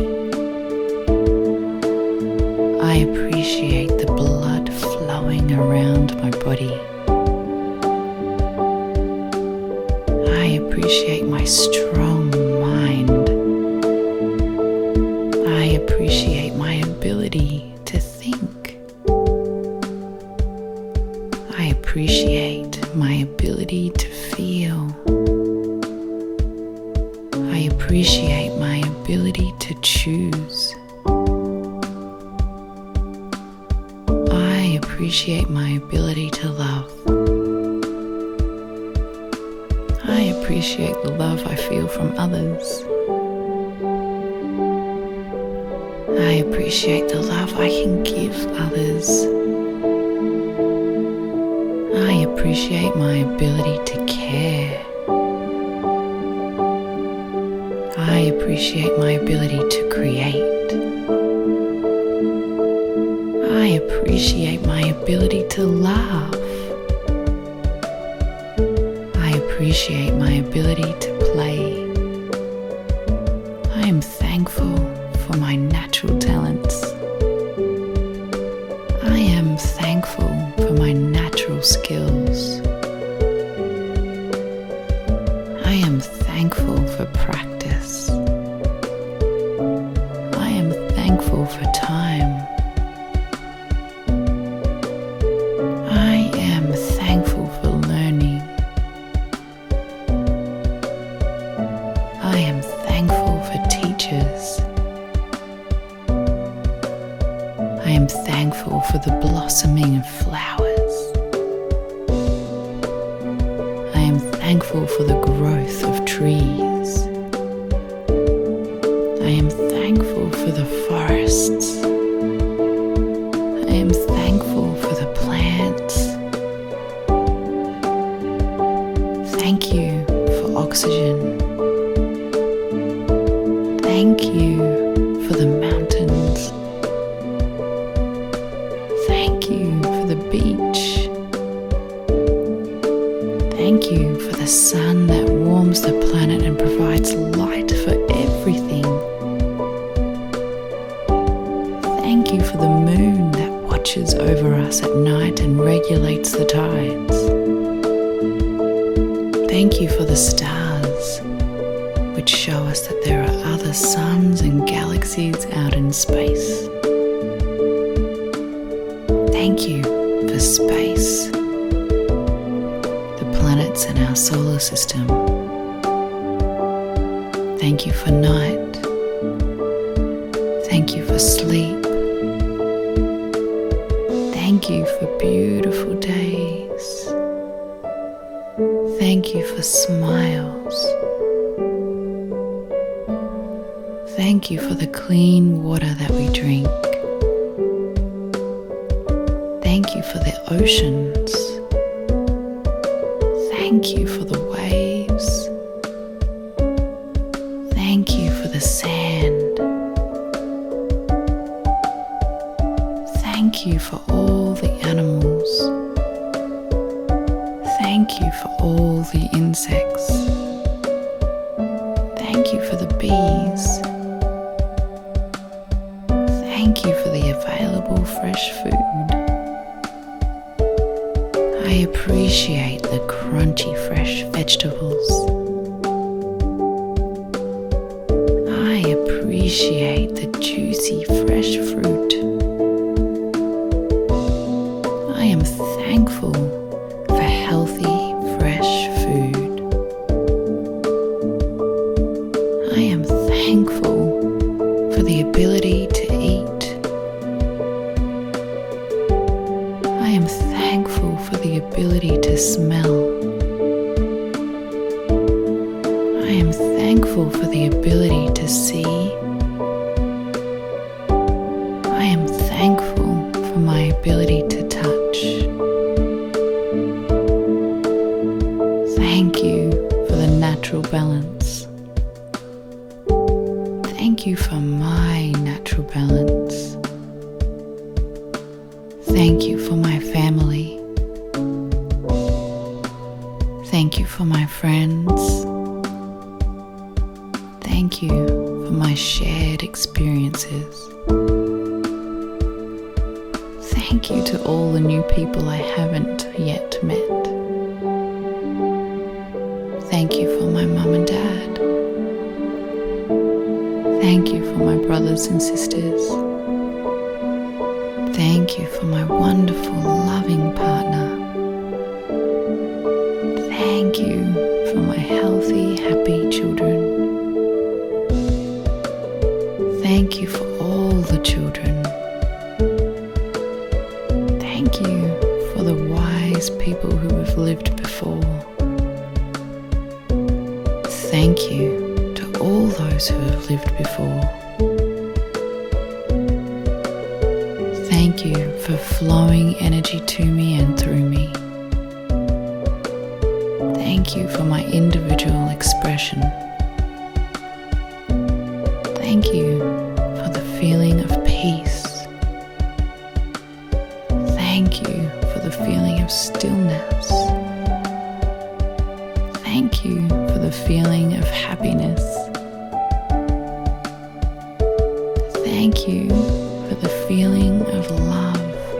A: I appreciate the blood flowing around my body. I appreciate my strong mind. I appreciate my ability to think. I appreciate my ability to feel. I appreciate my ability to choose. I appreciate my ability to love. I appreciate the love I feel from others. I appreciate the love I can give others. I appreciate my ability to care. I appreciate my ability to create. I appreciate my ability to laugh. I appreciate my ability to play. I am thankful for my natural talents. I am thankful for my natural skills. I am thankful for practice. I am thankful for time. I am thankful for the blossoming of flowers. I am thankful for the growth of trees. I am thankful for the forests. I am thankful for the plants. Thank you for oxygen. Thank you for the mountains. Thank you for the beach. Thank you for the sun that warms the planet and provides light for everything. Thank you for the moon that watches over us at night and regulates the tides. Thank you for the stars, which show us that there are other suns and galaxies out in space. Thank you for space, the planets in our solar system. Thank you for night. Thank you for sleep. Thank you for beautiful days. Thank you for smiles. Thank you for the clean water that we drink. Thank you for the oceans. Thank you for the waves. Thank you for the sand. Thank you for all the animals. Thank you for all the insects. Thank you for the bees. Thank you for the available fresh food. I appreciate the crunchy fresh vegetables. I appreciate the juicy fresh fruit. I am thankful for healthy fresh food. I am thankful for the ability to eat. I am thankful for the ability to smell. I am thankful for the ability to see. I am thankful for my ability to touch. Thank you for the natural balance. Thank you for my natural balance. Thank you for my family. Thank you for my friends. Thank you for my shared experiences. Thank you to all the new people I haven't yet met. Thank you for my mum and dad. Thank you for my brothers and sisters. Thank you for my wonderful, loving partner. Thank you for my healthy, happy children. Thank you for all the children. Thank you for the wise people who have lived before. Thank you to all those who have lived before. Thank you for flowing energy to me and through me. Thank you for my individual expression. Thank you for the feeling of peace. Thank you for the feeling of stillness. Thank you for the feeling of happiness. Thank you for the feeling of love.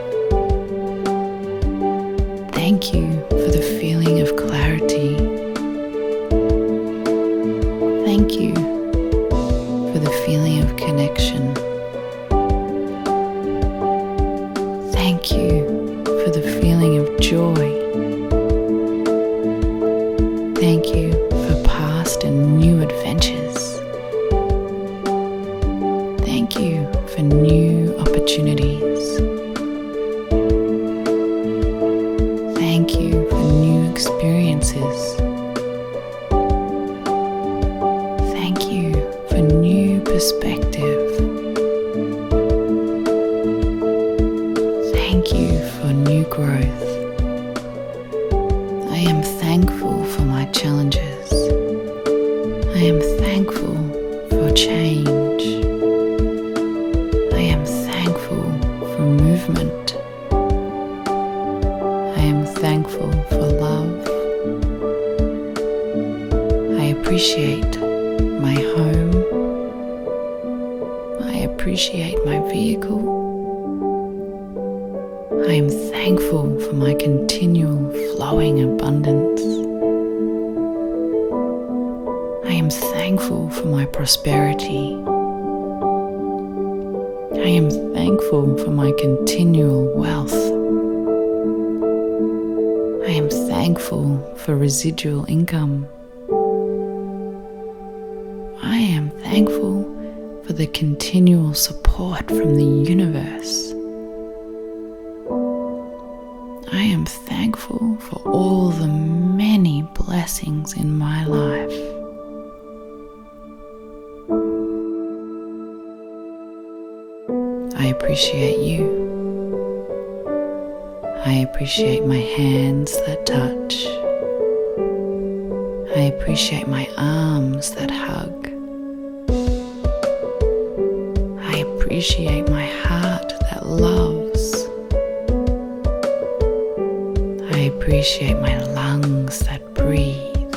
A: Thank you for the feeling of clarity. Thank you for the feeling of connection. Thank you for the feeling of joy. Thank you for past and new adventures. Thank you for new opportunities. opportunities. Thank you for new experiences. Thank you for new perspective. Thank you for new growth. I am thankful for my challenges. I am thankful for change. I am thankful for movement. I am thankful for love. I appreciate my home. I appreciate my vehicle. I am thankful for my continual flowing abundance. I am thankful for my prosperity. I am thankful for my continual wealth. I am thankful for residual income. I am thankful for the continual support from the universe. I am thankful for all the many blessings in my life. I appreciate you. I appreciate my hands that touch. I appreciate my arms that hug. I appreciate my heart that loves. I appreciate my lungs that breathe.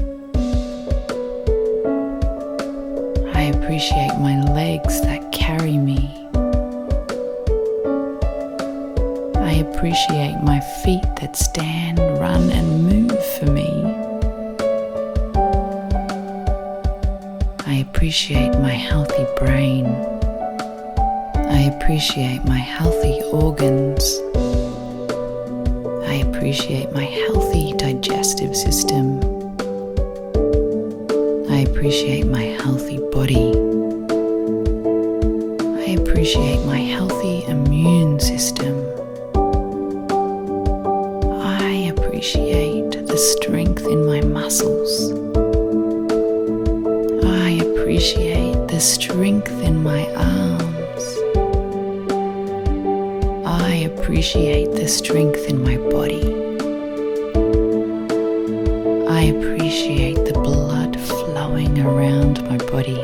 A: I appreciate my legs that carry me. I appreciate my feet that stand, run, and move for me. I appreciate my healthy brain. I appreciate my healthy organs. I appreciate my healthy digestive system. I appreciate my healthy body. I appreciate my healthy immune system. I appreciate the strength in my muscles. I appreciate the strength in my arms. I appreciate the strength in my body. I appreciate the blood flowing around my body.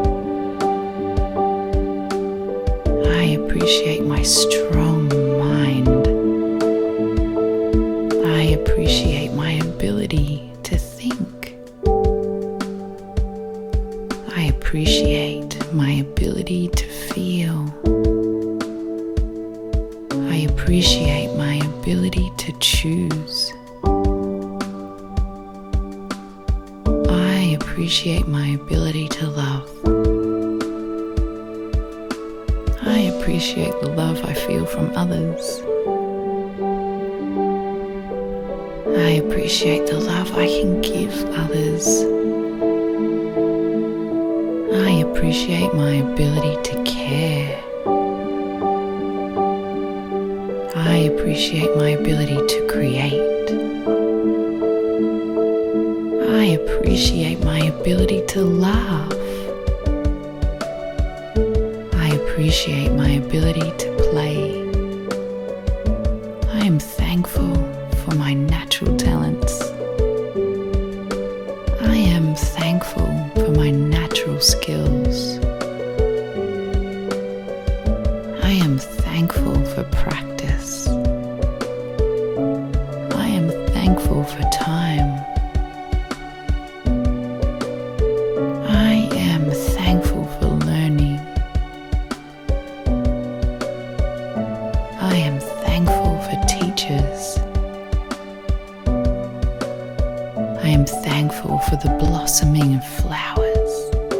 A: I appreciate my strong mind. I appreciate my ability to think. I appreciate my ability to feel. I appreciate my ability to choose. I appreciate my ability to love. I appreciate the love I feel from others. I appreciate the love I can give others. I appreciate my ability to care. I appreciate my ability to create. I appreciate my ability to laugh. I appreciate my ability to play. I am thankful for my natural talents. I am thankful for my natural skills. I am thankful for practice. I am thankful for time. I am thankful for learning. I am thankful for teachers. I am thankful for the blossoming of flowers.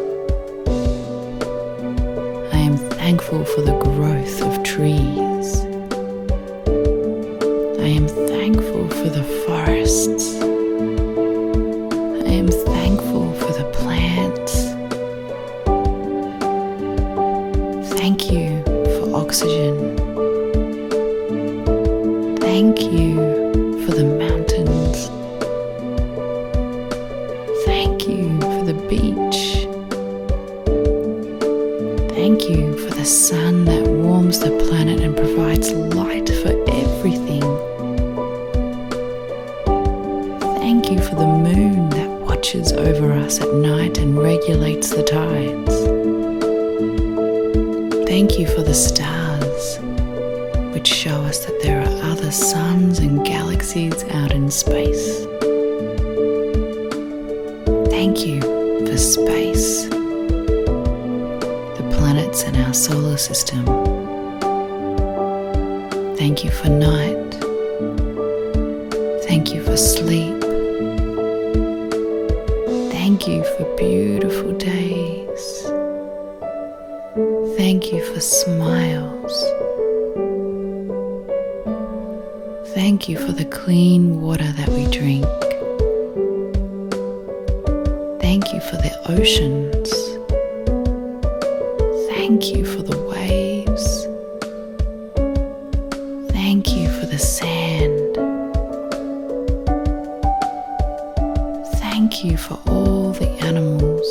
A: I am thankful for the growth of trees. I am thankful for the forests. I am thankful for the plants. Thank you for oxygen. oxygen. Thank you for the mountains. Thank you for the beach. Thank you for the sun that warms the planet and provides light for everything. Thank you for the moon that watches over us at night and regulates the tides. Thank you for the stars, which show us that there are other suns and galaxies out in space. Thank you for space, the planets in our solar system. Thank you for night. Thank you for sleep. Thank you for beautiful days. Thank you for smiles. Thank you for the clean water that we drink. Thank you for the oceans. Thank you for the waves. Thank you for the sand. Thank you for all the animals.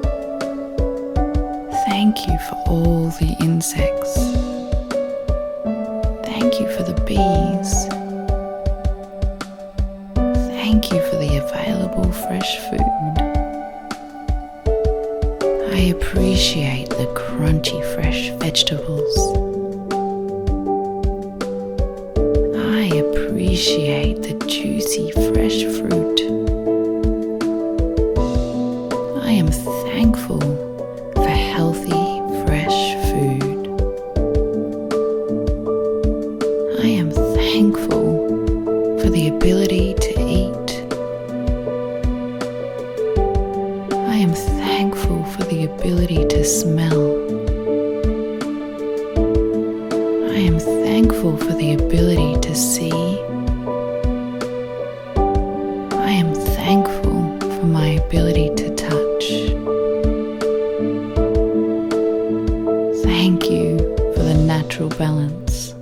A: Thank you for all the insects. Thank you for the bees. Thank you for the available fresh food. I appreciate the crunchy fresh vegetables. I appreciate the juicy fresh fruit. I am thankful for healthy fresh food. I am thankful for the ability to eat. I am thankful for the ability to smell. I am thankful for the ability to see. I am thankful for my ability to touch. Thank you for the natural balance.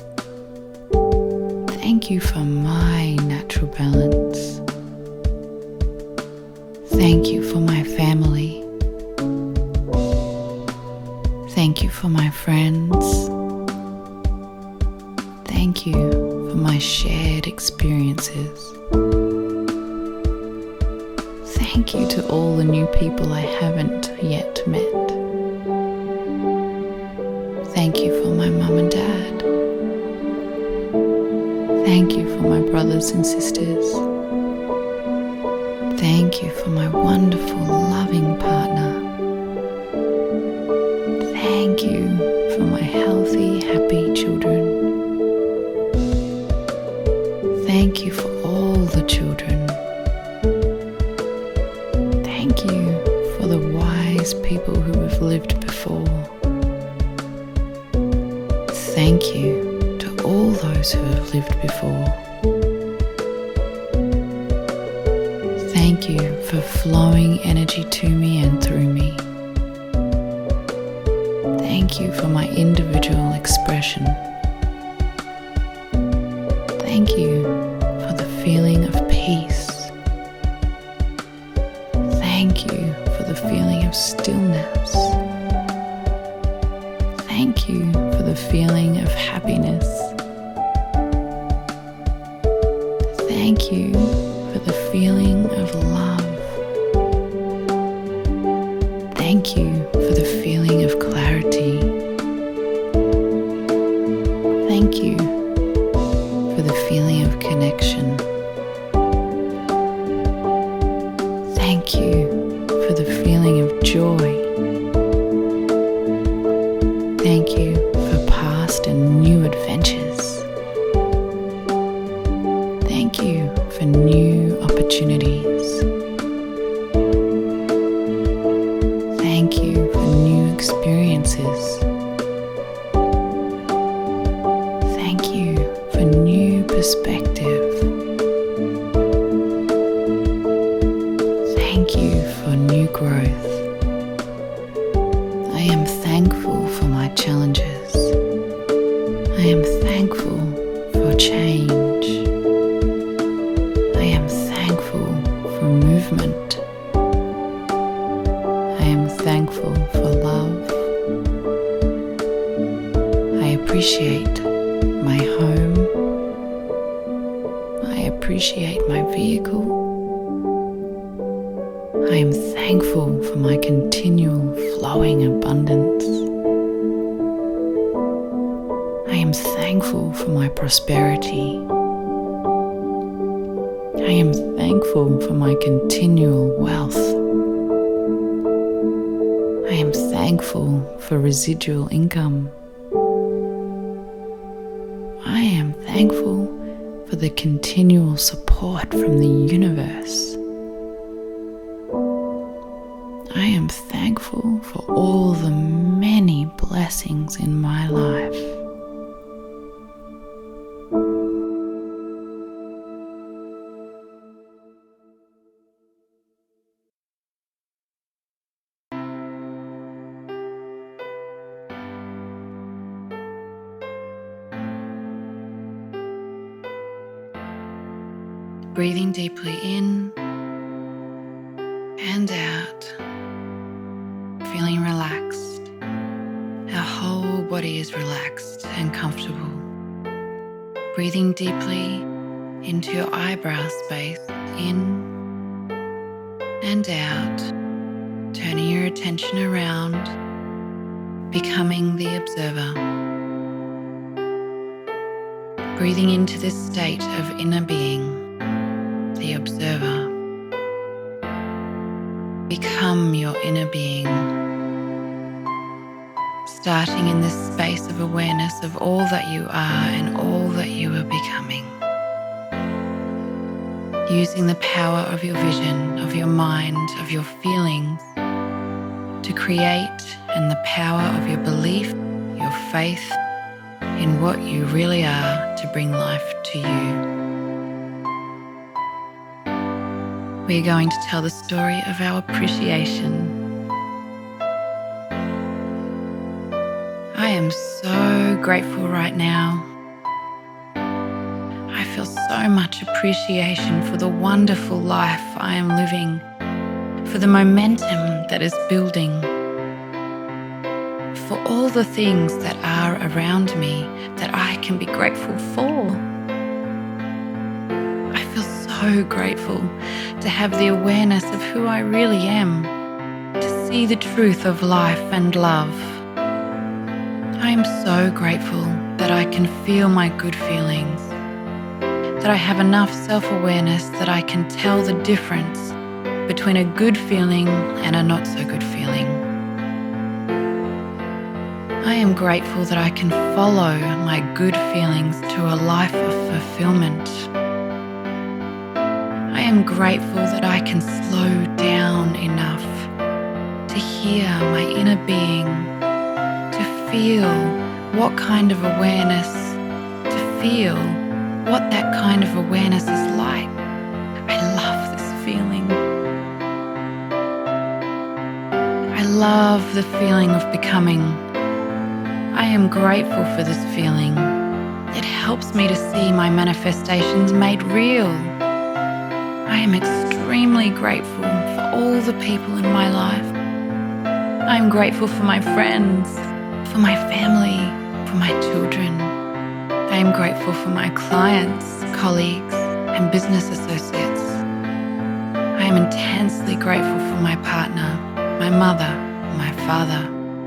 A: Thank you for my natural balance. Thank you for my family. Thank you for my friends. Thank you for my shared experiences. Thank you to all the new people I haven't yet met. Thank you for my mum and dad. Thank you for my brothers and sisters. Thank you for my wonderful, loving partner. Thank you for my healthy, happy children. Thank you for all the children. Thank you for the wise people who have lived before. Thank you to all those who have lived before. Thank you for flowing energy to me and through me. Thank you for my individual expression. Thank you for the feeling of peace. Thank you for the feeling of stillness. Thank you for the feeling of happiness. Thank you for the feeling of love. Thank you for the feeling of clarity. Thank you for the feeling of connection. Thank you for the feeling of joy. Thank you for past and new adventures. Thank you for new opportunities. Thank you for new experiences. Thank you for new perspective. Thank you for new growth. I am thankful for my challenges. I am thankful for change. I am thankful for movement. I am thankful for love. I appreciate my home. I appreciate my vehicle. I am thankful for my continual flowing abundance. I am thankful for my prosperity. I am thankful for my continual wealth. I am thankful for residual income. I am thankful for the continual support from the universe. I am thankful for all the many blessings in my life. Breathing deeply in and out, feeling relaxed. Our whole body is relaxed and comfortable. Breathing deeply into your eyebrow space, in and out, turning your attention around, becoming the observer. Breathing into this state of inner being, the observer. Become your inner being, starting in this space of awareness of all that you are and all that you are becoming. Using the power of your vision, of your mind, of your feelings to create, and the power of your belief, your faith in what you really are to bring life to you. We are going to tell the story of our appreciation. I am so grateful right now. I feel so much appreciation for the wonderful life I am living, for the momentum that is building, for all the things that are around me that I can be grateful for. I feel so grateful to have the awareness of who I really am, to see the truth of life and love. I am so grateful that I can feel my good feelings, that I have enough self-awareness that I can tell the difference between a good feeling and a not so good feeling. I am grateful that I can follow my good feelings to a life of fulfillment. I am grateful that I can slow down enough to hear my inner being, to feel what kind of awareness, to feel what that kind of awareness is like. I love this feeling. I love the feeling of becoming. I am grateful for this feeling. It helps me to see my manifestations made real. I am extremely grateful for all the people in my life. I am grateful for my friends, for my family, for my children. I am grateful for my clients, colleagues, and business associates. I am intensely grateful for my partner, my mother, my father.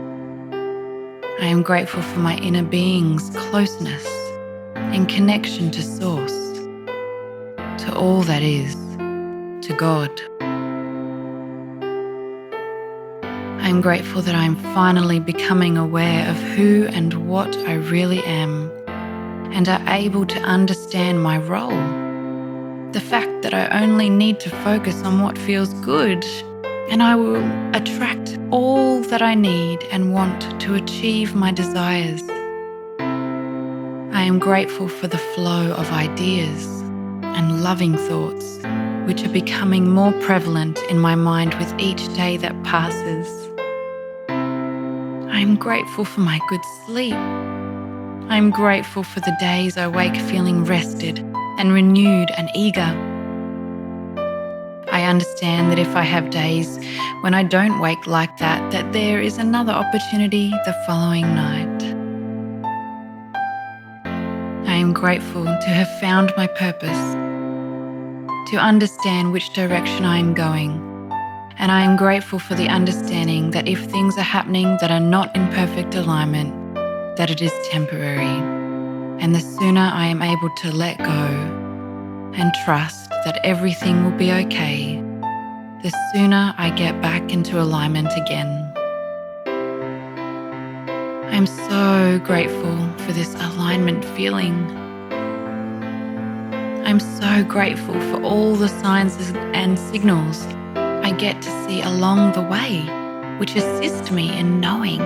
A: I am grateful for my inner being's closeness and connection to Source, to all that is, to God. I am grateful that I am finally becoming aware of who and what I really am, and are able to understand my role. The fact that I only need to focus on what feels good, and I will attract all that I need and want to achieve my desires. I am grateful for the flow of ideas and loving thoughts, which are becoming more prevalent in my mind with each day that passes. I am grateful for my good sleep. I am grateful for the days I wake feeling rested and renewed and eager. I understand that if I have days when I don't wake like that, that there is another opportunity the following night. I am grateful to have found my purpose, to understand which direction I am going, and I am grateful for the understanding that if things are happening that are not in perfect alignment, that it is temporary, and the sooner I am able to let go and trust that everything will be okay, the sooner I get back into alignment again. I'm so grateful for this alignment feeling. I'm so grateful for all the signs and signals I get to see along the way, which assist me in knowing.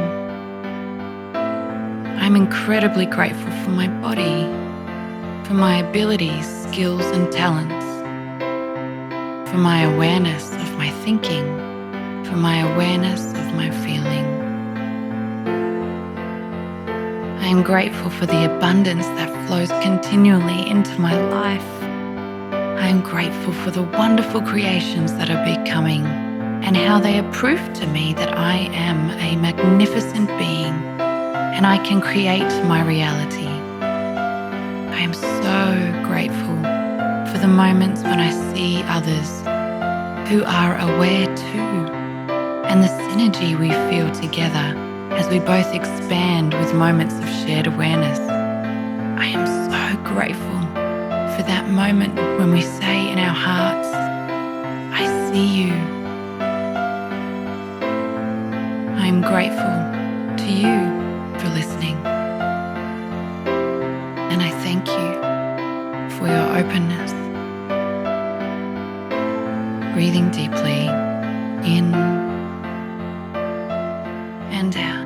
A: I'm incredibly grateful for my body, for my abilities, skills and talents, for my awareness of my thinking, for my awareness of my feeling. I am grateful for the abundance that flows continually into my life. I am grateful for the wonderful creations that are becoming and how they are proof to me that I am a magnificent being and I can create my reality. I am so grateful for the moments when I see others who are aware too, and the synergy we feel together as we both expand with moments of shared awareness. I am so grateful for that moment when we say in our hearts, I see you. I am grateful to you for listening. And I thank you for your openness. Breathing deeply in and out.